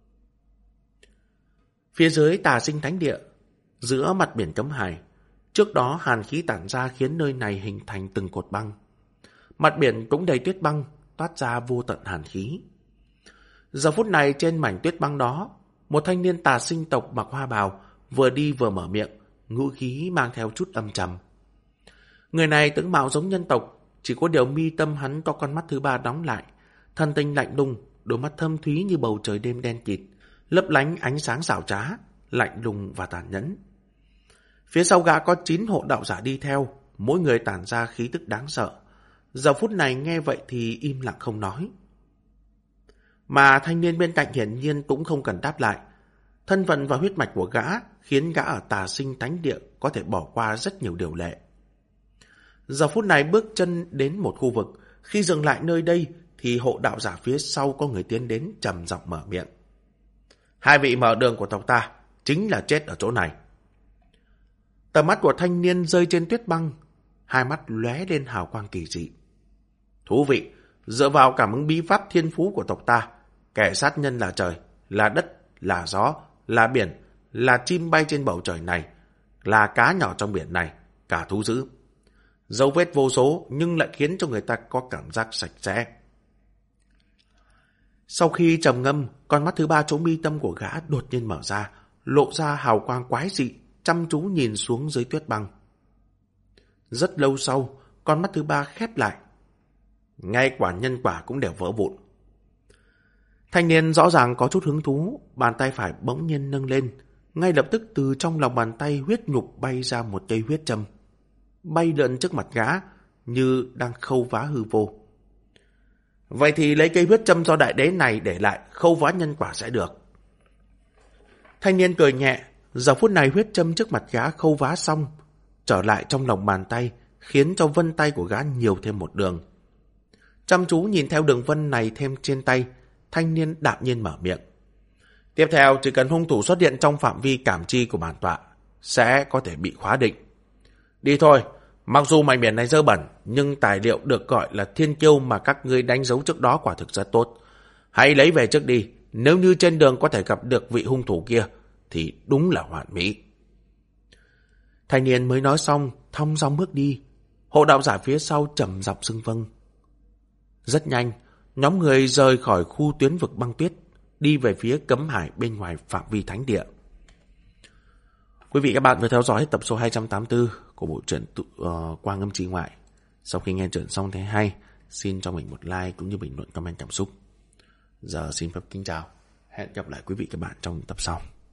Phía dưới Tà Sinh thánh địa, giữa mặt biển Cấm Hải, trước đó hàn khí tản ra khiến nơi này hình thành từng cột băng. Mặt biển cũng đầy tuyết băng, toát ra vô tận hàn khí. Giờ phút này trên mảnh tuyết băng đó, một thanh niên Tà Sinh tộc mặc hoa bào vừa đi vừa mở miệng, ngữ khí mang theo chút âm trầm. Người này tướng mạo giống nhân tộc, chỉ có điều mi tâm hắn có con mắt thứ ba đóng lại, thần tinh lạnh lùng, đôi mắt thâm thúy như bầu trời đêm đen kịt, lấp lánh ánh sáng xảo trá, lạnh lùng và tàn nhẫn. Phía sau gã có chín hộ đạo giả đi theo, mỗi người tản ra khí tức đáng sợ. Giờ phút này nghe vậy thì im lặng không nói. Mà thanh niên bên cạnh hiển nhiên cũng không cần đáp lại. Thân phận và huyết mạch của gã khiến gã ở Tà Sinh thánh địa có thể bỏ qua rất nhiều điều lệ. Giờ phút này bước chân đến một khu vực, khi dừng lại nơi đây thì hộ đạo giả phía sau có người tiến đến trầm giọng mở miệng. Hai vị mở đường của tộc ta chính là chết ở chỗ này. Tầm mắt của thanh niên rơi trên tuyết băng, hai mắt lóe lên hào quang kỳ dị. Thú vị, dựa vào cảm ứng bí pháp thiên phú của tộc ta, kẻ sát nhân là trời, là đất, là gió, là biển, là chim bay trên bầu trời này, là cá nhỏ trong biển này, cả thú dữ. Dấu vết vô số nhưng lại khiến cho người ta có cảm giác sạch sẽ. Sau khi trầm ngâm, con mắt thứ ba chỗ mi tâm của gã đột nhiên mở ra, lộ ra hào quang quái dị, chăm chú nhìn xuống dưới tuyết băng. Rất lâu sau, con mắt thứ ba khép lại. Ngay quả nhân quả cũng đều vỡ vụn. Thanh niên rõ ràng có chút hứng thú, bàn tay phải bỗng nhiên nâng lên. Ngay lập tức từ trong lòng bàn tay huyết nhục bay ra một cây huyết châm. Bay lượn trước mặt gã như đang khâu vá hư vô. Vậy thì lấy cây huyết châm do đại đế này để lại, khâu vá nhân quả sẽ được. Thanh niên cười nhẹ, giờ phút này huyết châm trước mặt gã khâu vá xong, trở lại trong lòng bàn tay, khiến cho vân tay của gã nhiều thêm một đường. Chăm chú nhìn theo đường vân này thêm trên tay, thanh niên đạm nhiên mở miệng. Tiếp theo, chỉ cần hung thủ xuất hiện trong phạm vi cảm chi của bản tọa, sẽ có thể bị khóa định. Đi thôi, mặc dù mảnh biển này dơ bẩn, nhưng tài liệu được gọi là thiên kiêu mà các ngươi đánh dấu trước đó quả thực rất tốt. Hãy lấy về trước đi, nếu như trên đường có thể gặp được vị hung thủ kia, thì đúng là hoàn mỹ. Thanh niên mới nói xong, thong dong bước đi. Hộ đạo giả phía sau trầm giọng xưng vâng. Rất nhanh, nhóm người rời khỏi khu tuyến vực băng tuyết, đi về phía Cấm Hải bên ngoài phạm vi thánh địa. Quý vị các bạn vừa theo dõi hết tập số hai trăm tám mươi tư của bộ truyện uh, Quang Âm Chi Ngoại. Sau khi nghe truyện xong thấy hay, xin cho mình một like cũng như bình luận comment cảm xúc. Giờ xin phép kính chào. Hẹn gặp lại quý vị các bạn trong tập sau.